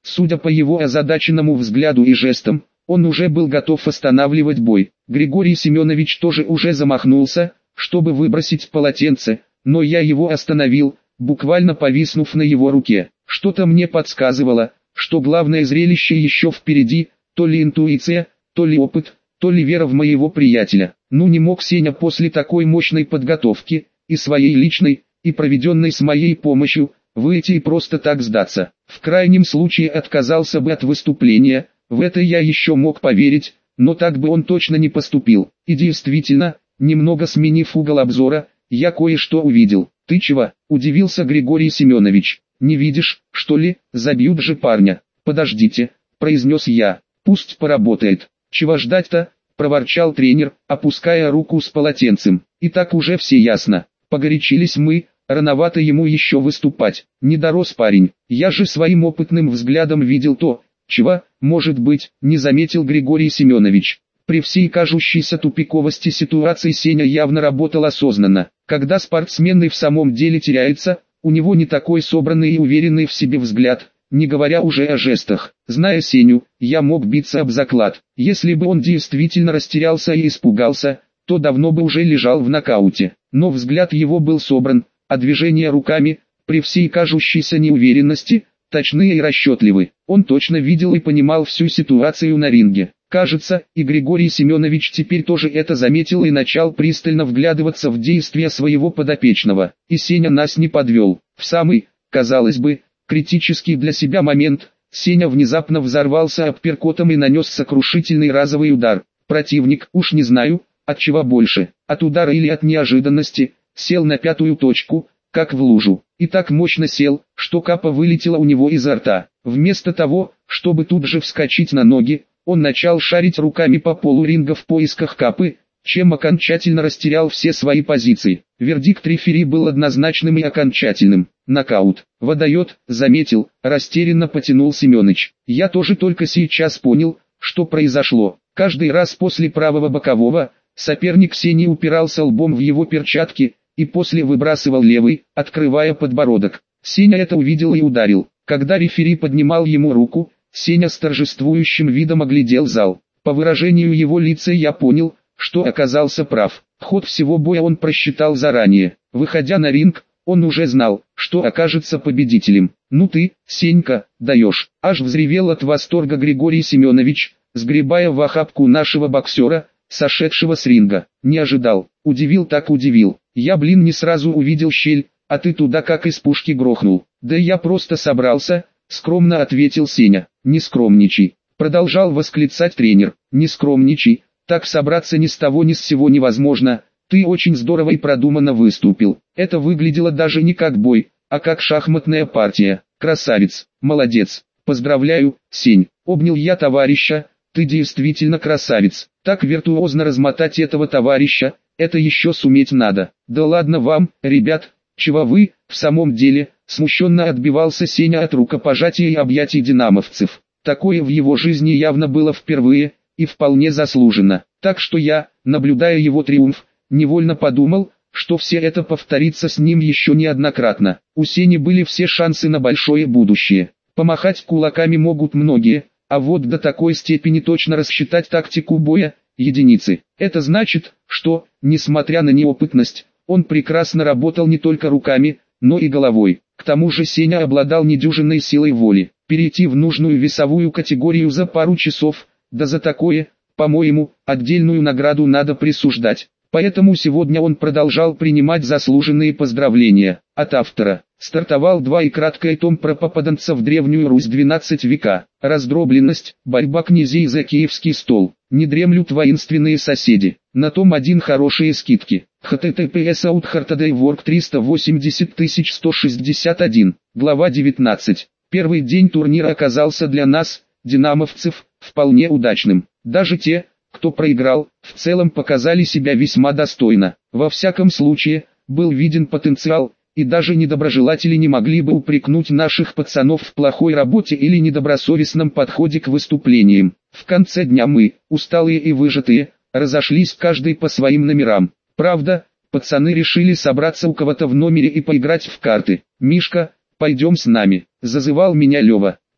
Судя по его озадаченному взгляду и жестам, он уже был готов останавливать бой. Григорий Семенович тоже уже замахнулся, чтобы выбросить полотенце, но я его остановил, буквально повиснув на его руке. Что-то мне подсказывало, что главное зрелище еще впереди, то ли интуиция, то ли опыт, то ли вера в моего приятеля. Ну не мог Сеня после такой мощной подготовки, и своей личной, и проведенной с моей помощью, выйти и просто так сдаться. В крайнем случае отказался бы от выступления, в это я еще мог поверить, но так бы он точно не поступил. И действительно, немного сменив угол обзора, я кое-что увидел. «Ты чего?» – удивился Григорий Семенович. «Не видишь, что ли? Забьют же парня». «Подождите», – произнес я. «Пусть поработает». «Чего ждать-то?» – проворчал тренер, опуская руку с полотенцем. «И так уже все ясно. Погорячились мы, рановато ему еще выступать. Не дорос парень. Я же своим опытным взглядом видел то, чего, может быть, не заметил Григорий Семенович». При всей кажущейся тупиковости ситуации Сеня явно работал осознанно. Когда спортсмен и в самом деле теряется, у него не такой собранный и уверенный в себе взгляд, не говоря уже о жестах. Зная Сеню, я мог биться об заклад. Если бы он действительно растерялся и испугался, то давно бы уже лежал в нокауте. Но взгляд его был собран, а движения руками, при всей кажущейся неуверенности, точные и расчетливы. Он точно видел и понимал всю ситуацию на ринге. Кажется, и Григорий Семенович теперь тоже это заметил и начал пристально вглядываться в действия своего подопечного. И Сеня нас не подвел. В самый, казалось бы, критический для себя момент, Сеня внезапно взорвался апперкотом и нанес сокрушительный разовый удар. Противник, уж не знаю, от чего больше, от удара или от неожиданности, сел на пятую точку, как в лужу. И так мощно сел, что капа вылетела у него изо рта. Вместо того, чтобы тут же вскочить на ноги, он начал шарить руками по полу ринга в поисках капы, чем окончательно растерял все свои позиции. Вердикт рефери был однозначным и окончательным. Нокаут. «Водает», заметил, растерянно потянул Семёныч. Я тоже только сейчас понял, что произошло. Каждый раз после правого бокового, соперник Сени упирался лбом в его перчатки, и после выбрасывал левый, открывая подбородок. Сеня это увидел и ударил. Когда рефери поднимал ему руку, Сеня с торжествующим видом оглядел зал. По выражению его лица я понял, что оказался прав. Ход всего боя он просчитал заранее. Выходя на ринг, он уже знал, что окажется победителем. «Ну ты, Сенька, даешь!» Аж взревел от восторга Григорий Семенович, сгребая в охапку нашего боксера, сошедшего с ринга. Не ожидал, удивил так удивил. Я, блин, не сразу увидел щель, а ты туда как из пушки грохнул. «Да я просто собрался», — скромно ответил Сеня. «Не скромничай», — продолжал восклицать тренер. «Не скромничай, так собраться ни с того ни с сего невозможно. Ты очень здорово и продуманно выступил. Это выглядело даже не как бой, а как шахматная партия. Красавец, молодец. Поздравляю, Сень». Обнял я товарища. «Ты действительно красавец. Так виртуозно размотать этого товарища, это еще суметь надо». «Да ладно вам, ребят, чего вы, в самом деле?» Смущенно отбивался Сеня от рукопожатия и объятий динамовцев. Такое в его жизни явно было впервые, и вполне заслуженно. Так что я, наблюдая его триумф, невольно подумал, что все это повторится с ним еще неоднократно. У Сени были все шансы на большое будущее. Помахать кулаками могут многие, а вот до такой степени точно рассчитать тактику боя – единицы. Это значит, что, несмотря на неопытность, он прекрасно работал не только руками, но и головой. К тому же Сеня обладал недюжинной силой воли. Перейти в нужную весовую категорию за пару часов, да за такое, по-моему, отдельную награду надо присуждать. Поэтому сегодня он продолжал принимать заслуженные поздравления. От автора. Стартовал два и краткое том про попаданца в Древнюю Русь двенадцать века. Раздробленность, борьба князей за киевский стол. Не дремлют воинственные соседи. На том один хорошие скидки. https outhartadaywork триста восемьдесят тысяч сто шестьдесят один. Глава девятнадцать. Первый день турнира оказался для нас, динамовцев, вполне удачным. Даже те, кто проиграл, в целом показали себя весьма достойно. Во всяком случае, был виден потенциал, и даже недоброжелатели не могли бы упрекнуть наших пацанов в плохой работе или недобросовестном подходе к выступлениям. В конце дня мы, усталые и выжатые, разошлись каждый по своим номерам. Правда, пацаны решили собраться у кого-то в номере и поиграть в карты. «Мишка, пойдем с нами», — зазывал меня Лева.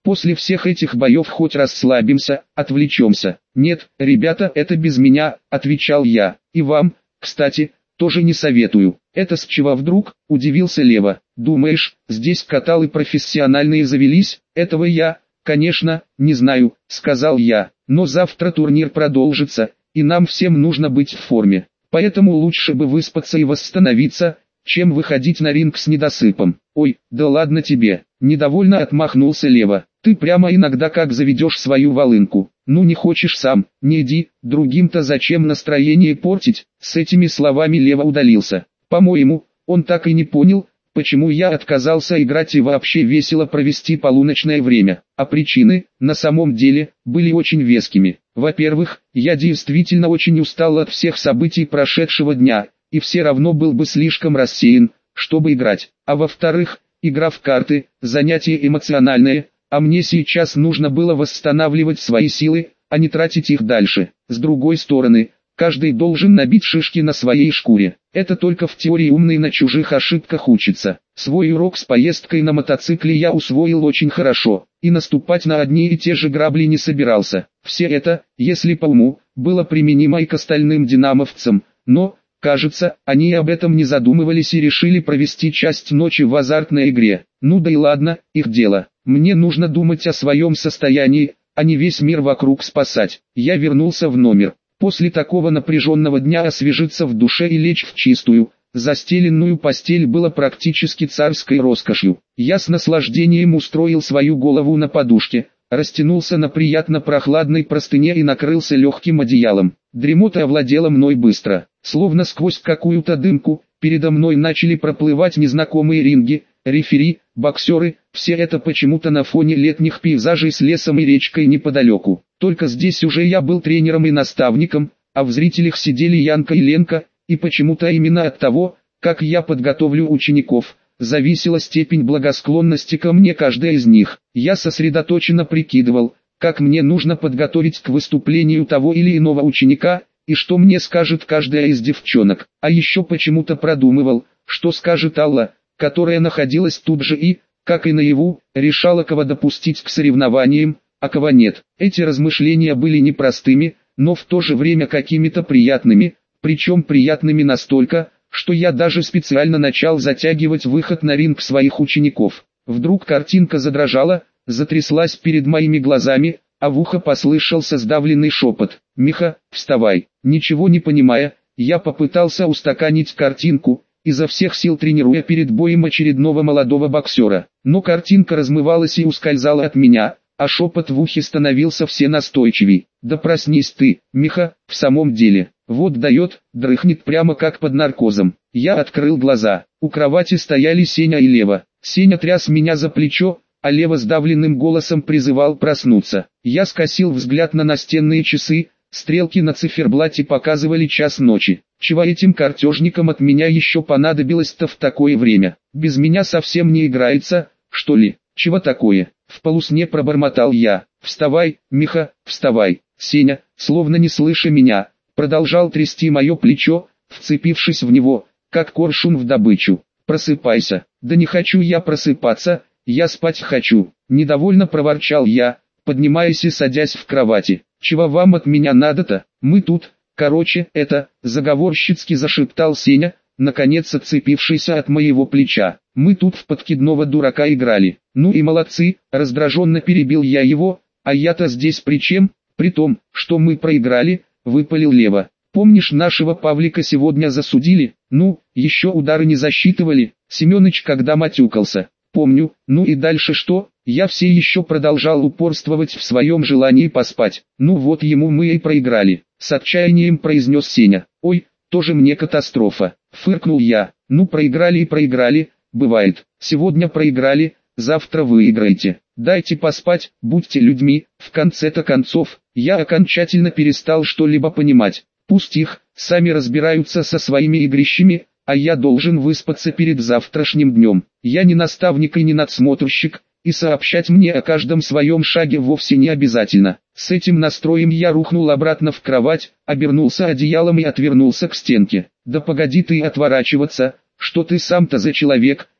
После всех этих боев хоть расслабимся, отвлечемся. Нет, ребята, это без меня, отвечал я. И вам, кстати, тоже не советую. Это с чего вдруг, удивился Лева. Думаешь, здесь каталы профессиональные завелись? Этого я, конечно, не знаю, сказал я. Но завтра турнир продолжится, и нам всем нужно быть в форме. Поэтому лучше бы выспаться и восстановиться, чем выходить на ринг с недосыпом. Ой, да ладно тебе, недовольно отмахнулся Лева. Ты прямо иногда как заведешь свою волынку. Ну не хочешь сам, не иди, другим-то зачем настроение портить? С этими словами Лева удалился. По-моему, он так и не понял, почему я отказался играть и вообще весело провести полуночное время. А причины, на самом деле, были очень вескими. Во-первых, я действительно очень устал от всех событий прошедшего дня, и все равно был бы слишком рассеян, чтобы играть. А во-вторых, игра в карты, занятие эмоциональное, а мне сейчас нужно было восстанавливать свои силы, а не тратить их дальше. С другой стороны, каждый должен набить шишки на своей шкуре. Это только в теории умный на чужих ошибках учится. Свой урок с поездкой на мотоцикле я усвоил очень хорошо, и наступать на одни и те же грабли не собирался. Все это, если по уму, было применимо и к остальным динамовцам, но, кажется, они об этом не задумывались и решили провести часть ночи в азартной игре. Ну да и ладно, их дело. Мне нужно думать о своем состоянии, а не весь мир вокруг спасать. Я вернулся в номер. После такого напряженного дня освежиться в душе и лечь в чистую, застеленную постель было практически царской роскошью. Я с наслаждением устроил свою голову на подушке, растянулся на приятно прохладной простыне и накрылся легким одеялом. Дремота овладела мной быстро, словно сквозь какую-то дымку, передо мной начали проплывать незнакомые ринги, рефери, боксеры, все это почему-то на фоне летних пейзажей с лесом и речкой неподалеку. Только здесь уже я был тренером и наставником, а в зрителях сидели Янка и Ленка, и почему-то именно от того, как я подготовлю учеников, зависела степень благосклонности ко мне каждой из них. Я сосредоточенно прикидывал, как мне нужно подготовить к выступлению того или иного ученика, и что мне скажет каждая из девчонок. А еще почему-то продумывал, что скажет Алла, которая находилась тут же и, как и наяву, решала, кого допустить к соревнованиям, а кого нет. Эти размышления были непростыми, но в то же время какими-то приятными, причем приятными настолько, что я даже специально начал затягивать выход на ринг своих учеников. Вдруг картинка задрожала, затряслась перед моими глазами, а в ухо послышался сдавленный шепот: «Миха, вставай!» Ничего не понимая, я попытался устаканить картинку, изо всех сил тренируя перед боем очередного молодого боксера. Но картинка размывалась и ускользала от меня, а шепот в ухе становился все настойчивей. «Да проснись ты, Миха, в самом деле, вот дает, дрыхнет прямо как под наркозом». Я открыл глаза, у кровати стояли Сеня и Лева. Сеня тряс меня за плечо, а Лева сдавленным голосом призывал проснуться. Я скосил взгляд на настенные часы, стрелки на циферблате показывали час ночи. Чего этим картежникам от меня еще понадобилось-то в такое время? Без меня совсем не играется, что ли? Чего такое? В полусне пробормотал я. «Вставай, Миха, вставай!» Сеня, словно не слыша меня, продолжал трясти мое плечо, вцепившись в него, как коршун в добычу. «Просыпайся!» «Да не хочу я просыпаться, я спать хочу!» Недовольно проворчал я, поднимаясь и садясь в кровати. «Чего вам от меня надо-то? Мы тут, короче, это...» Заговорщицки зашептал Сеня, наконец отцепившийся от моего плеча. «Мы тут в подкидного дурака играли». «Ну и молодцы», раздраженно перебил я его, «а я-то здесь при чем?» «При том, что мы проиграли», выпалил Лева. «Помнишь, нашего Павлика сегодня засудили? Ну, еще удары не засчитывали». Семёныч когда матюкался. «Помню, ну и дальше что?» Я все еще продолжал упорствовать в своем желании поспать. «Ну вот ему мы и проиграли», с отчаянием произнес Сеня. «Ой, тоже мне катастрофа», фыркнул я. «Ну проиграли и проиграли, бывает. Сегодня проиграли, завтра выиграете. Дайте поспать, будьте людьми». В конце-то концов, я окончательно перестал что-либо понимать. Пусть их, сами разбираются со своими игрищами, а я должен выспаться перед завтрашним днем. Я не наставник и не надсмотрщик, и сообщать мне о каждом своем шаге вовсе не обязательно. С этим настроем я рухнул обратно в кровать, обернулся одеялом и отвернулся к стенке. «Да погоди ты отворачиваться, что ты сам-то за человек?»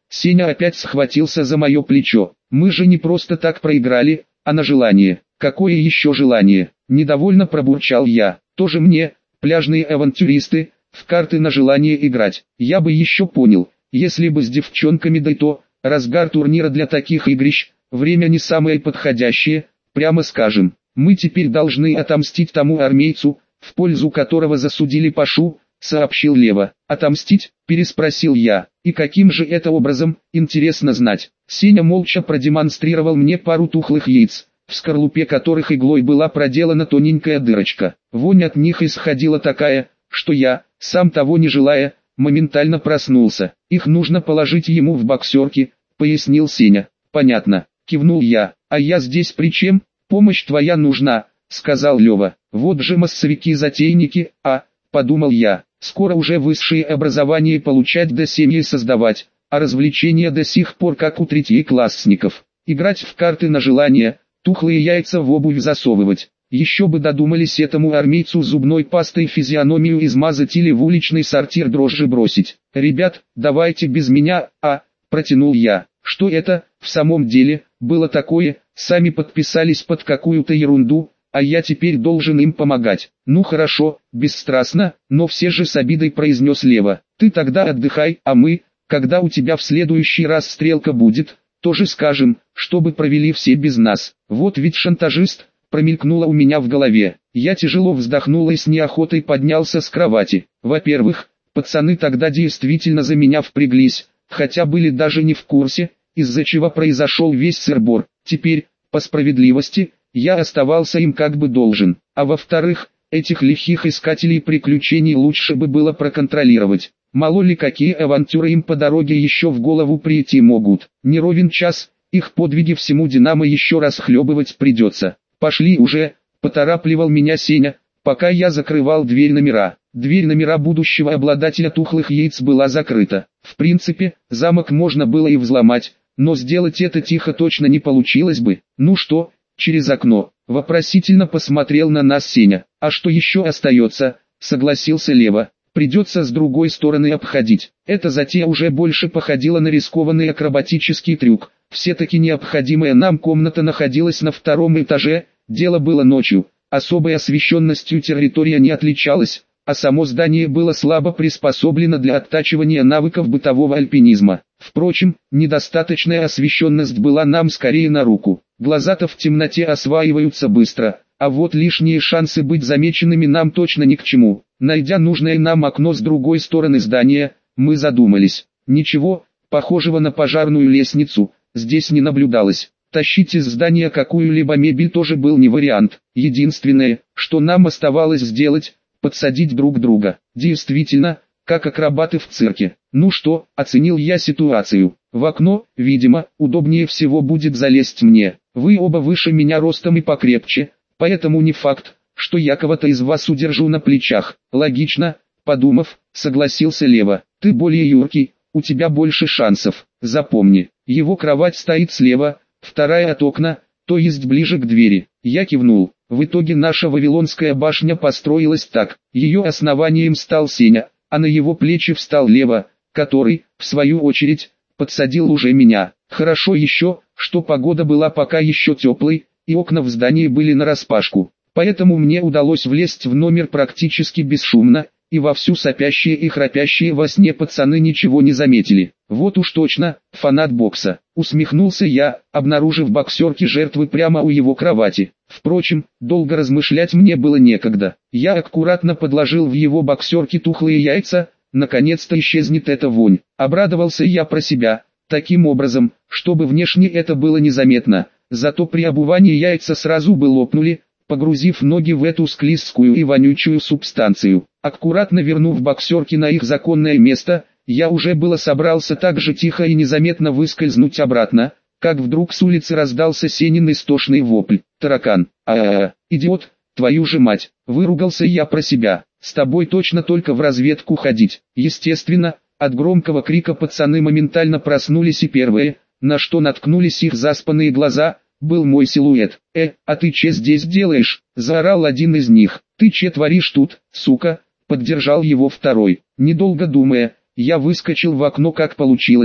Сеня опять схватился за мое плечо. Мы же не просто так проиграли, а на желание. Какое еще желание? Недовольно пробурчал я. Тоже мне, пляжные авантюристы, в карты на желание играть. Я бы еще понял, если бы с девчонками, да и то, разгар турнира для таких игрищ, время не самое подходящее, прямо скажем. Мы теперь должны отомстить тому армейцу, в пользу которого засудили Пашу, сообщил Лева. Отомстить? Переспросил я. И каким же это образом, интересно знать. Сеня молча продемонстрировал мне пару тухлых яиц, в скорлупе которых иглой была проделана тоненькая дырочка. Вонь от них исходила такая, что я, сам того не желая, моментально проснулся. Их нужно положить ему в боксерки, пояснил Сеня. Понятно, кивнул я. А я здесь при чем? Помощь твоя нужна, сказал Лева. Вот же массовики-затейники, а, подумал я, скоро уже высшее образование получать да семьи создавать, а развлечения до сих пор как у третьеклассников. Играть в карты на желание, тухлые яйца в обувь засовывать. Еще бы додумались этому армейцу зубной пастой физиономию измазать или в уличный сортир дрожжи бросить. Ребят, давайте без меня, а, протянул я. Что это, в самом деле, было такое, сами подписались под какую-то ерунду, а я теперь должен им помогать. Ну хорошо, бесстрастно, но все же с обидой произнес Лева. Ты тогда отдыхай, а мы, когда у тебя в следующий раз стрелка будет, тоже скажем, чтобы провели все без нас. Вот ведь шантажист, промелькнуло у меня в голове. Я тяжело вздохнул и с неохотой поднялся с кровати. Во-первых, пацаны тогда действительно за меня впряглись, хотя были даже не в курсе, из-за чего произошел весь сыр-бор. Теперь, по справедливости, я оставался им как бы должен. А во-вторых, этих лихих искателей приключений лучше бы было проконтролировать. Мало ли какие авантюры им по дороге еще в голову прийти могут. Не ровен час, их подвиги всему Динамо еще раз хлебывать придется. Пошли уже, поторапливал меня Сеня, пока я закрывал дверь номера. Дверь номера будущего обладателя тухлых яиц была закрыта. В принципе, замок можно было и взломать, но сделать это тихо точно не получилось бы. Ну что, через окно? Вопросительно посмотрел на нас Сеня. А что еще остается? Согласился Лева. Придется с другой стороны обходить. Эта затея уже больше походила на рискованный акробатический трюк. Все-таки необходимая нам комната находилась на втором этаже, дело было ночью, особой освещенностью территория не отличалась, а само здание было слабо приспособлено для оттачивания навыков бытового альпинизма. Впрочем, недостаточная освещенность была нам скорее на руку. Глаза-то в темноте осваиваются быстро, а вот лишние шансы быть замеченными нам точно ни к чему. Найдя нужное нам окно с другой стороны здания, мы задумались. Ничего, похожего на пожарную лестницу, здесь не наблюдалось. Тащить из здания какую-либо мебель тоже был не вариант. Единственное, что нам оставалось сделать, подсадить друг друга. Действительно, как акробаты в цирке. Ну что, оценил я ситуацию. В окно, видимо, удобнее всего будет залезть мне. Вы оба выше меня ростом и покрепче, поэтому не факт, что я кого-то из вас удержу на плечах. Логично, подумав, согласился Лева. Ты более юркий, у тебя больше шансов. Запомни, его кровать стоит слева, вторая от окна, то есть ближе к двери. Я кивнул. В итоге наша Вавилонская башня построилась так. Ее основанием стал Сеня, а на его плечи встал Лева, который, в свою очередь, подсадил уже меня. Хорошо еще, что погода была пока еще теплой, и окна в здании были нараспашку. Поэтому мне удалось влезть в номер практически бесшумно, и вовсю сопящие и храпящие во сне пацаны ничего не заметили. Вот уж точно, фанат бокса. Усмехнулся я, обнаружив боксерки жертвы прямо у его кровати. Впрочем, долго размышлять мне было некогда. Я аккуратно подложил в его боксерки тухлые яйца, наконец-то исчезнет эта вонь. Обрадовался я про себя, таким образом, чтобы внешне это было незаметно, зато при обувании яйца сразу бы лопнули, погрузив ноги в эту склизкую и вонючую субстанцию. Аккуратно вернув боксерки на их законное место, я уже было собрался так же тихо и незаметно выскользнуть обратно, как вдруг с улицы раздался Сенин истошный вопль. «Таракан! А-а-а! Идиот! Твою же мать!» Выругался я про себя. «С тобой точно только в разведку ходить». Естественно, от громкого крика пацаны моментально проснулись, и первые, на что наткнулись их заспанные глаза, был мой силуэт. «Э, а ты че здесь делаешь?» – заорал один из них. «Ты че творишь тут, сука?» – поддержал его второй. Недолго думая, я выскочил в окно как получилось,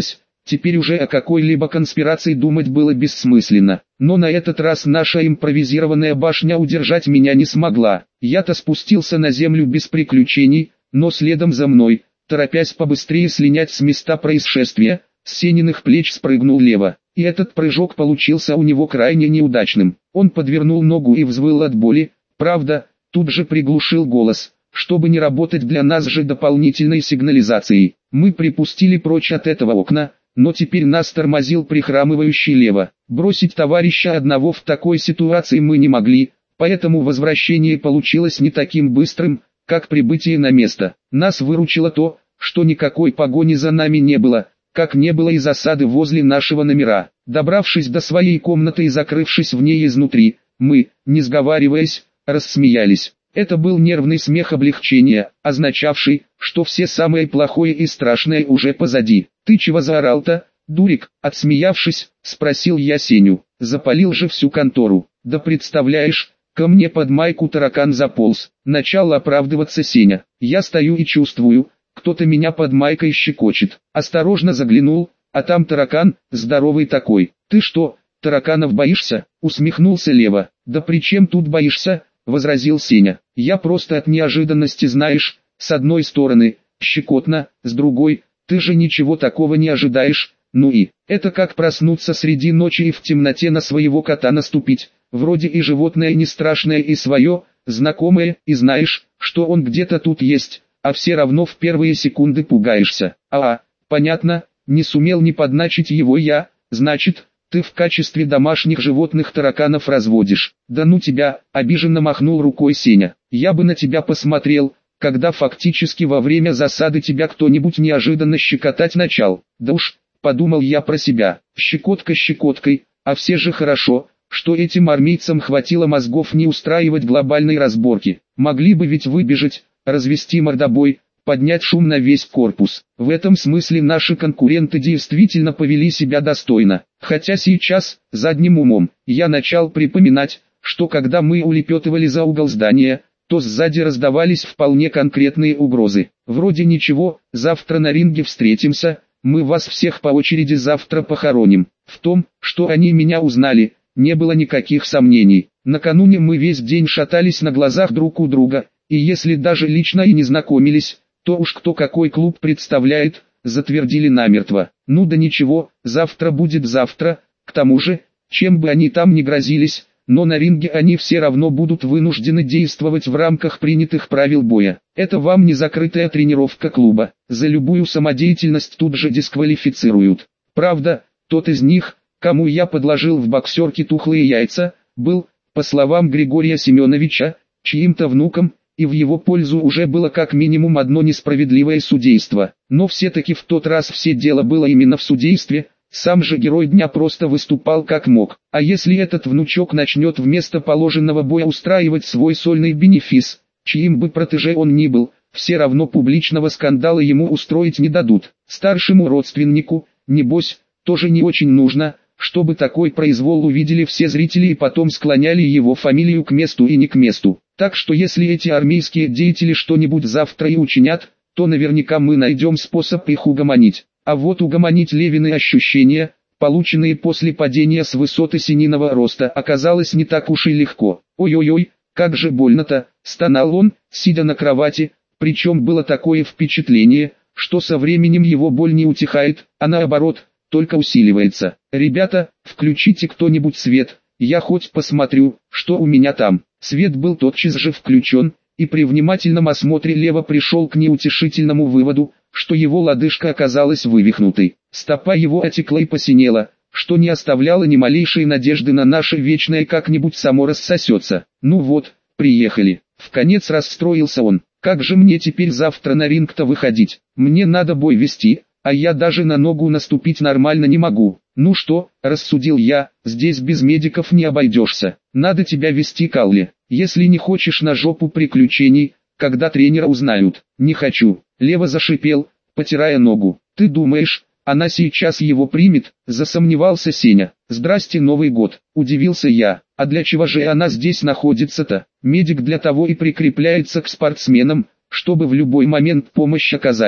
Теперь уже о какой-либо конспирации думать было бессмысленно. Но на этот раз наша импровизированная башня удержать меня не смогла. Я-то спустился на землю без приключений, но следом за мной, торопясь побыстрее слинять с места происшествия, с Сениных плеч спрыгнул Лева. И этот прыжок получился у него крайне неудачным. Он подвернул ногу и взвыл от боли, правда, тут же приглушил голос, чтобы не работать для нас же дополнительной сигнализацией. Мы припустили прочь от этого окна, но теперь нас тормозил прихрамывающий Лева. Бросить товарища одного в такой ситуации мы не могли, поэтому возвращение получилось не таким быстрым, как прибытие на место. Нас выручило то, что никакой погони за нами не было, как не было и засады возле нашего номера. Добравшись до своей комнаты и закрывшись в ней изнутри, мы, не сговариваясь, рассмеялись. Это был нервный смех облегчения, означавший, что все самое плохое и страшное уже позади. «Ты чего заорал-то, дурик?» Отсмеявшись, спросил я Сеню. «Запалил же всю контору». «Да представляешь, ко мне под майку таракан заполз». Начал оправдываться Сеня. «Я стою и чувствую, кто-то меня под майкой щекочет. Осторожно заглянул, а там таракан, здоровый такой». «Ты что, тараканов боишься?» Усмехнулся Лева. «Да при чем тут боишься?» Возразил Сеня. «Я просто от неожиданности, знаешь, с одной стороны, щекотно, с другой, ты же ничего такого не ожидаешь, ну и, это как проснуться среди ночи и в темноте на своего кота наступить, вроде и животное не страшное и свое, знакомое, и знаешь, что он где-то тут есть, а все равно в первые секунды пугаешься. А, понятно, не сумел не подначить его я, значит, ты в качестве домашних животных тараканов разводишь». «Да ну тебя», обиженно махнул рукой Сеня. «Я бы на тебя посмотрел, когда фактически во время засады тебя кто-нибудь неожиданно щекотать начал». «Да уж», подумал я про себя, щекотка щекоткой, а все же хорошо, что этим армейцам хватило мозгов не устраивать глобальной разборки. Могли бы ведь выбежать, развести мордобой, поднять шум на весь корпус. В этом смысле наши конкуренты действительно повели себя достойно. Хотя сейчас, задним умом, я начал припоминать, что когда мы улепетывали за угол здания, то сзади раздавались вполне конкретные угрозы. Вроде ничего, завтра на ринге встретимся, мы вас всех по очереди завтра похороним. В том, что они меня узнали, не было никаких сомнений. Накануне мы весь день шатались на глазах друг у друга, и если даже лично и не знакомились, то уж кто какой клуб представляет, затвердили намертво. Ну да ничего, завтра будет завтра, к тому же, чем бы они там ни грозились, но на ринге они все равно будут вынуждены действовать в рамках принятых правил боя. Это вам не закрытая тренировка клуба, за любую самодеятельность тут же дисквалифицируют. Правда, тот из них, кому я подложил в боксерке тухлые яйца, был, по словам Григория Семеновича, чьим-то внуком, и в его пользу уже было как минимум одно несправедливое судейство. Но все-таки в тот раз все дело было именно в судействе, сам же герой дня просто выступал как мог. А если этот внучок начнет вместо положенного боя устраивать свой сольный бенефис, чьим бы протеже он ни был, все равно публичного скандала ему устроить не дадут. Старшему родственнику, небось, тоже не очень нужно, чтобы такой произвол увидели все зрители и потом склоняли его фамилию к месту и не к месту. Так что если эти армейские деятели что-нибудь завтра и учинят, то наверняка мы найдем способ их угомонить. А вот угомонить Левины ощущения, полученные после падения с высоты Сениного роста, оказалось не так уж и легко. «Ой-ой-ой, как же больно-то», — стонал он, сидя на кровати, причем было такое впечатление, что со временем его боль не утихает, а наоборот, только усиливается. «Ребята, включите кто-нибудь свет, я хоть посмотрю, что у меня там». Свет был тотчас же включен, и при внимательном осмотре Лева пришел к неутешительному выводу, что его лодыжка оказалась вывихнутой. Стопа его отекла и посинела, что не оставляло ни малейшей надежды на наше вечное как-нибудь само рассосется. «Ну вот, приехали». Вконец расстроился он. «Как же мне теперь завтра на ринг-то выходить? Мне надо бой вести, а я даже на ногу наступить нормально не могу». «Ну что», — рассудил я, — «здесь без медиков не обойдешься. Надо тебя вести к Алле, если не хочешь на жопу приключений, когда тренера узнают». «Не хочу», — Лева зашипел, потирая ногу. «Ты думаешь, она сейчас его примет?» — засомневался Сеня. «Здрасте, Новый год», — удивился я. «А для чего же она здесь находится-то?» «Медик для того и прикрепляется к спортсменам, чтобы в любой момент помощь оказать».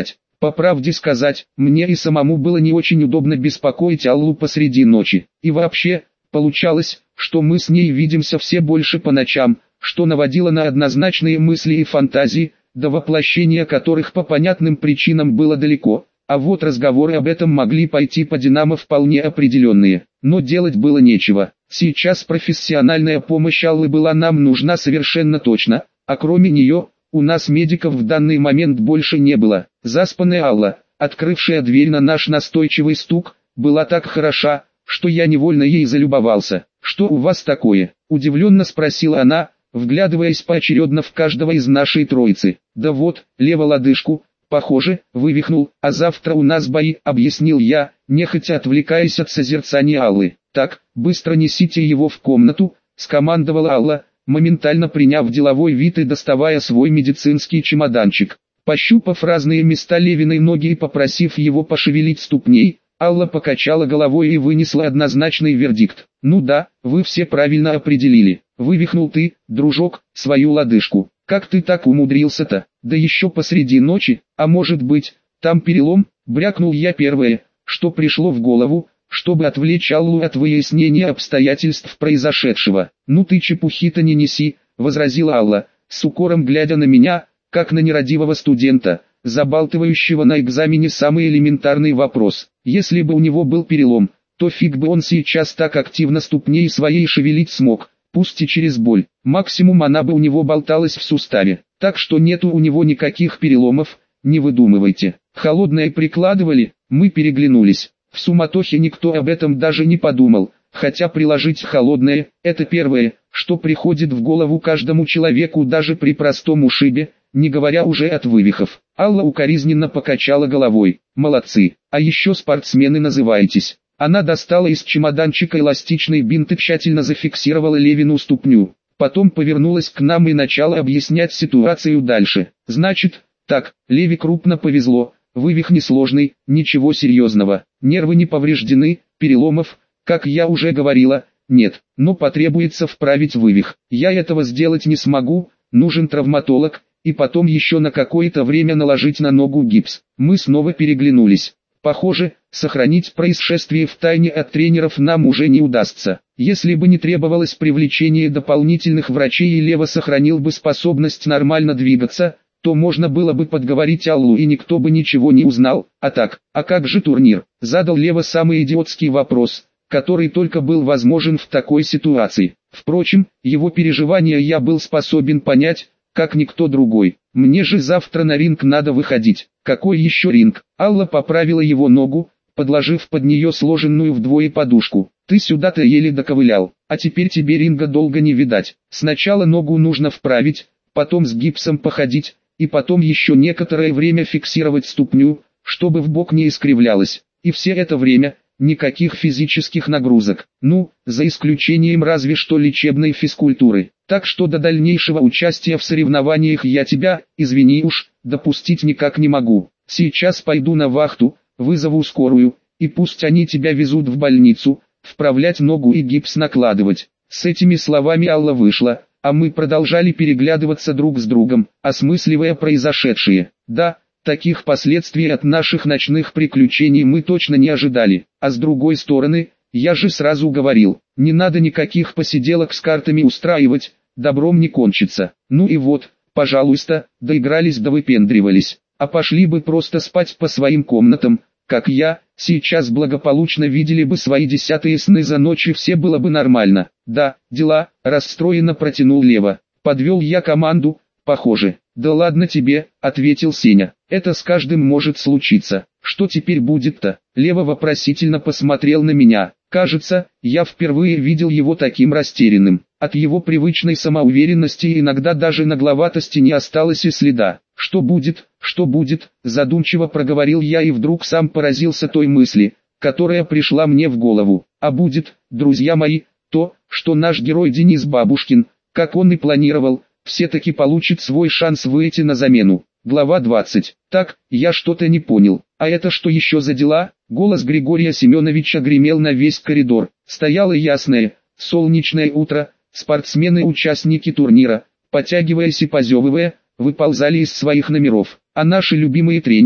По правде сказать, мне и самому было не очень удобно беспокоить Аллу посреди ночи. И вообще, получалось, что мы с ней видимся все больше по ночам, что наводило на однозначные мысли и фантазии, до воплощения которых по понятным причинам было далеко. А вот разговоры об этом могли пойти по Динамо вполне определенные. Но делать было нечего. Сейчас профессиональная помощь Аллы была нам нужна совершенно точно, а кроме нее, у нас медиков в данный момент больше не было. Заспанная Алла, открывшая дверь на наш настойчивый стук, была так хороша, что я невольно ей залюбовался. «Что у вас такое?» – удивленно спросила она, вглядываясь поочередно в каждого из нашей троицы. «Да вот, лево лодыжку, похоже, вывихнул, а завтра у нас бои», — объяснил я, нехотя отвлекаясь от созерцания Аллы. «Так, быстро несите его в комнату», — скомандовала Алла, моментально приняв деловой вид и доставая свой медицинский чемоданчик. Пощупав разные места Левиной ноги и попросив его пошевелить ступней, Алла покачала головой и вынесла однозначный вердикт. «Ну да, вы все правильно определили. Вывихнул ты, дружок, свою лодыжку. Как ты так умудрился-то? Да еще посреди ночи, а может быть, там перелом?» Брякнул я первое, что пришло в голову, чтобы отвлечь Аллу от выяснения обстоятельств произошедшего. «Ну ты чепухи-то не неси», — возразила Алла, с укором глядя на меня, как на нерадивого студента, забалтывающего на экзамене самый элементарный вопрос. Если бы у него был перелом, то фиг бы он сейчас так активно ступней своей шевелить смог, пусть и через боль. Максимум она бы у него болталась в суставе. Так что нету у него никаких переломов, не выдумывайте. Холодное прикладывали, мы переглянулись. В суматохе никто об этом даже не подумал, хотя приложить холодное – это первое, что приходит в голову каждому человеку даже при простом ушибе, не говоря уже от вывихов. Алла укоризненно покачала головой. «Молодцы, а еще спортсмены называетесь». Она достала из чемоданчика эластичный бинт и тщательно зафиксировала Левину ступню. Потом повернулась к нам и начала объяснять ситуацию дальше. «Значит, так, Леве крупно повезло, вывих несложный, ничего серьезного, нервы не повреждены, переломов, как я уже говорила, нет, но потребуется вправить вывих. Я этого сделать не смогу, нужен травматолог, и потом еще на какое-то время наложить на ногу гипс». Мы снова переглянулись. Похоже, сохранить происшествие в тайне от тренеров нам уже не удастся. Если бы не требовалось привлечение дополнительных врачей и Лева сохранил бы способность нормально двигаться, то можно было бы подговорить Аллу и никто бы ничего не узнал. А так, а как же турнир? Задал Лева самый идиотский вопрос, который только был возможен в такой ситуации. Впрочем, его переживания я был способен понять, как никто другой. Мне же завтра на ринг надо выходить. Какой еще ринг? Алла поправила его ногу, подложив под нее сложенную вдвое подушку. Ты сюда-то еле доковылял, а теперь тебе ринга долго не видать. Сначала ногу нужно вправить, потом с гипсом походить, и потом еще некоторое время фиксировать ступню, чтобы в бок не искривлялась. И все это время никаких физических нагрузок. Ну, за исключением разве что лечебной физкультуры. Так что до дальнейшего участия в соревнованиях я тебя, извини уж, допустить никак не могу. Сейчас пойду на вахту, вызову скорую, и пусть они тебя везут в больницу, вправлять ногу и гипс накладывать. С этими словами Алла вышла, а мы продолжали переглядываться друг с другом, осмысливая произошедшее. Да, таких последствий от наших ночных приключений мы точно не ожидали. А с другой стороны, я же сразу говорил, не надо никаких посиделок с картами устраивать, добром не кончится. Ну и вот, пожалуйста, доигрались да выпендривались, а пошли бы просто спать по своим комнатам, как я, сейчас благополучно видели бы свои десятые сны за ночь и все было бы нормально. Да, дела, расстроенно протянул Лева. Подвел я команду, похоже. Да ладно тебе, ответил Сеня, это с каждым может случиться. Что теперь будет-то? Лева вопросительно посмотрел на меня. Кажется, я впервые видел его таким растерянным. От его привычной самоуверенности и иногда даже нагловатости не осталось и следа. «Что будет, что будет?» – задумчиво проговорил я и вдруг сам поразился той мысли, которая пришла мне в голову. А будет, друзья мои, то, что наш герой Денис Бабушкин, как он и планировал, все-таки получит свой шанс выйти на замену. Глава двадцать. Так, я что-то не понял. А это что еще за дела? Голос Григория Семеновича гремел на весь коридор. Стояло ясное, солнечное утро. Спортсмены-участники турнира, потягиваясь и позевывая, выползали из своих номеров. А наши любимые тренера,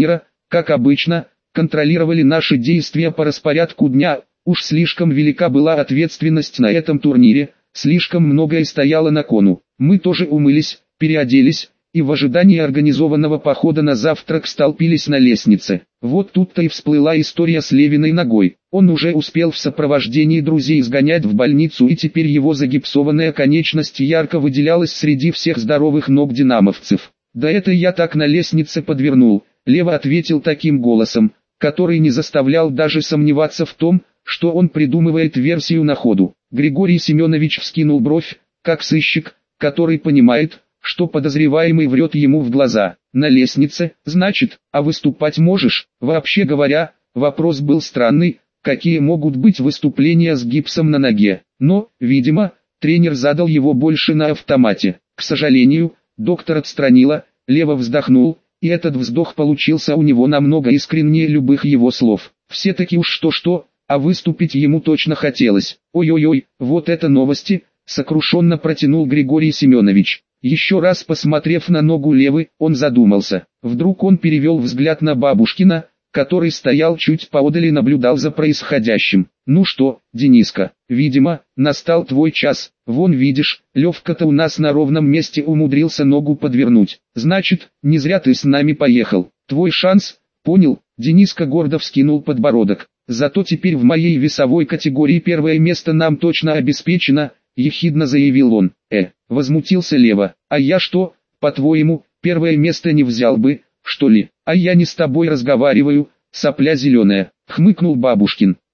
как обычно, контролировали наши действия по распорядку дня. Уж слишком велика была ответственность на этом турнире, слишком многое стояло на кону. Мы тоже умылись, переоделись, и в ожидании организованного похода на завтрак столпились на лестнице. Вот тут-то и всплыла история с Левиной ногой. Он уже успел в сопровождении друзей сгонять в больницу, и теперь его загипсованная конечность ярко выделялась среди всех здоровых ног динамовцев. «Да это я так на лестнице подвернул», — Лева ответил таким голосом, который не заставлял даже сомневаться в том, что он придумывает версию на ходу. Григорий Семенович вскинул бровь, как сыщик, который понимает, что подозреваемый врет ему в глаза. «На лестнице, значит, а выступать можешь?» Вообще говоря, вопрос был странный, какие могут быть выступления с гипсом на ноге. Но, видимо, тренер задал его больше на автомате. К сожалению, доктор отстранила, Лева вздохнул, и этот вздох получился у него намного искреннее любых его слов. Все-таки уж что-что, а выступить ему точно хотелось. «Ой-ой-ой, вот это новости!» — сокрушенно протянул Григорий Семенович. Еще раз посмотрев на ногу Левы, он задумался. Вдруг он перевел взгляд на Бабушкина, который стоял чуть поодаль и наблюдал за происходящим. «Ну что, Дениска, видимо, настал твой час. Вон видишь, Левка-то у нас на ровном месте умудрился ногу подвернуть. Значит, не зря ты с нами поехал. Твой шанс, понял?» Дениска гордо вскинул подбородок. «Зато теперь в моей весовой категории первое место нам точно обеспечено», — ехидно заявил он. «Э», — возмутился Лева, — «а я что, по-твоему, первое место не взял бы, что ли? А я не с тобой разговариваю, сопля зеленая», — хмыкнул Бабушкин.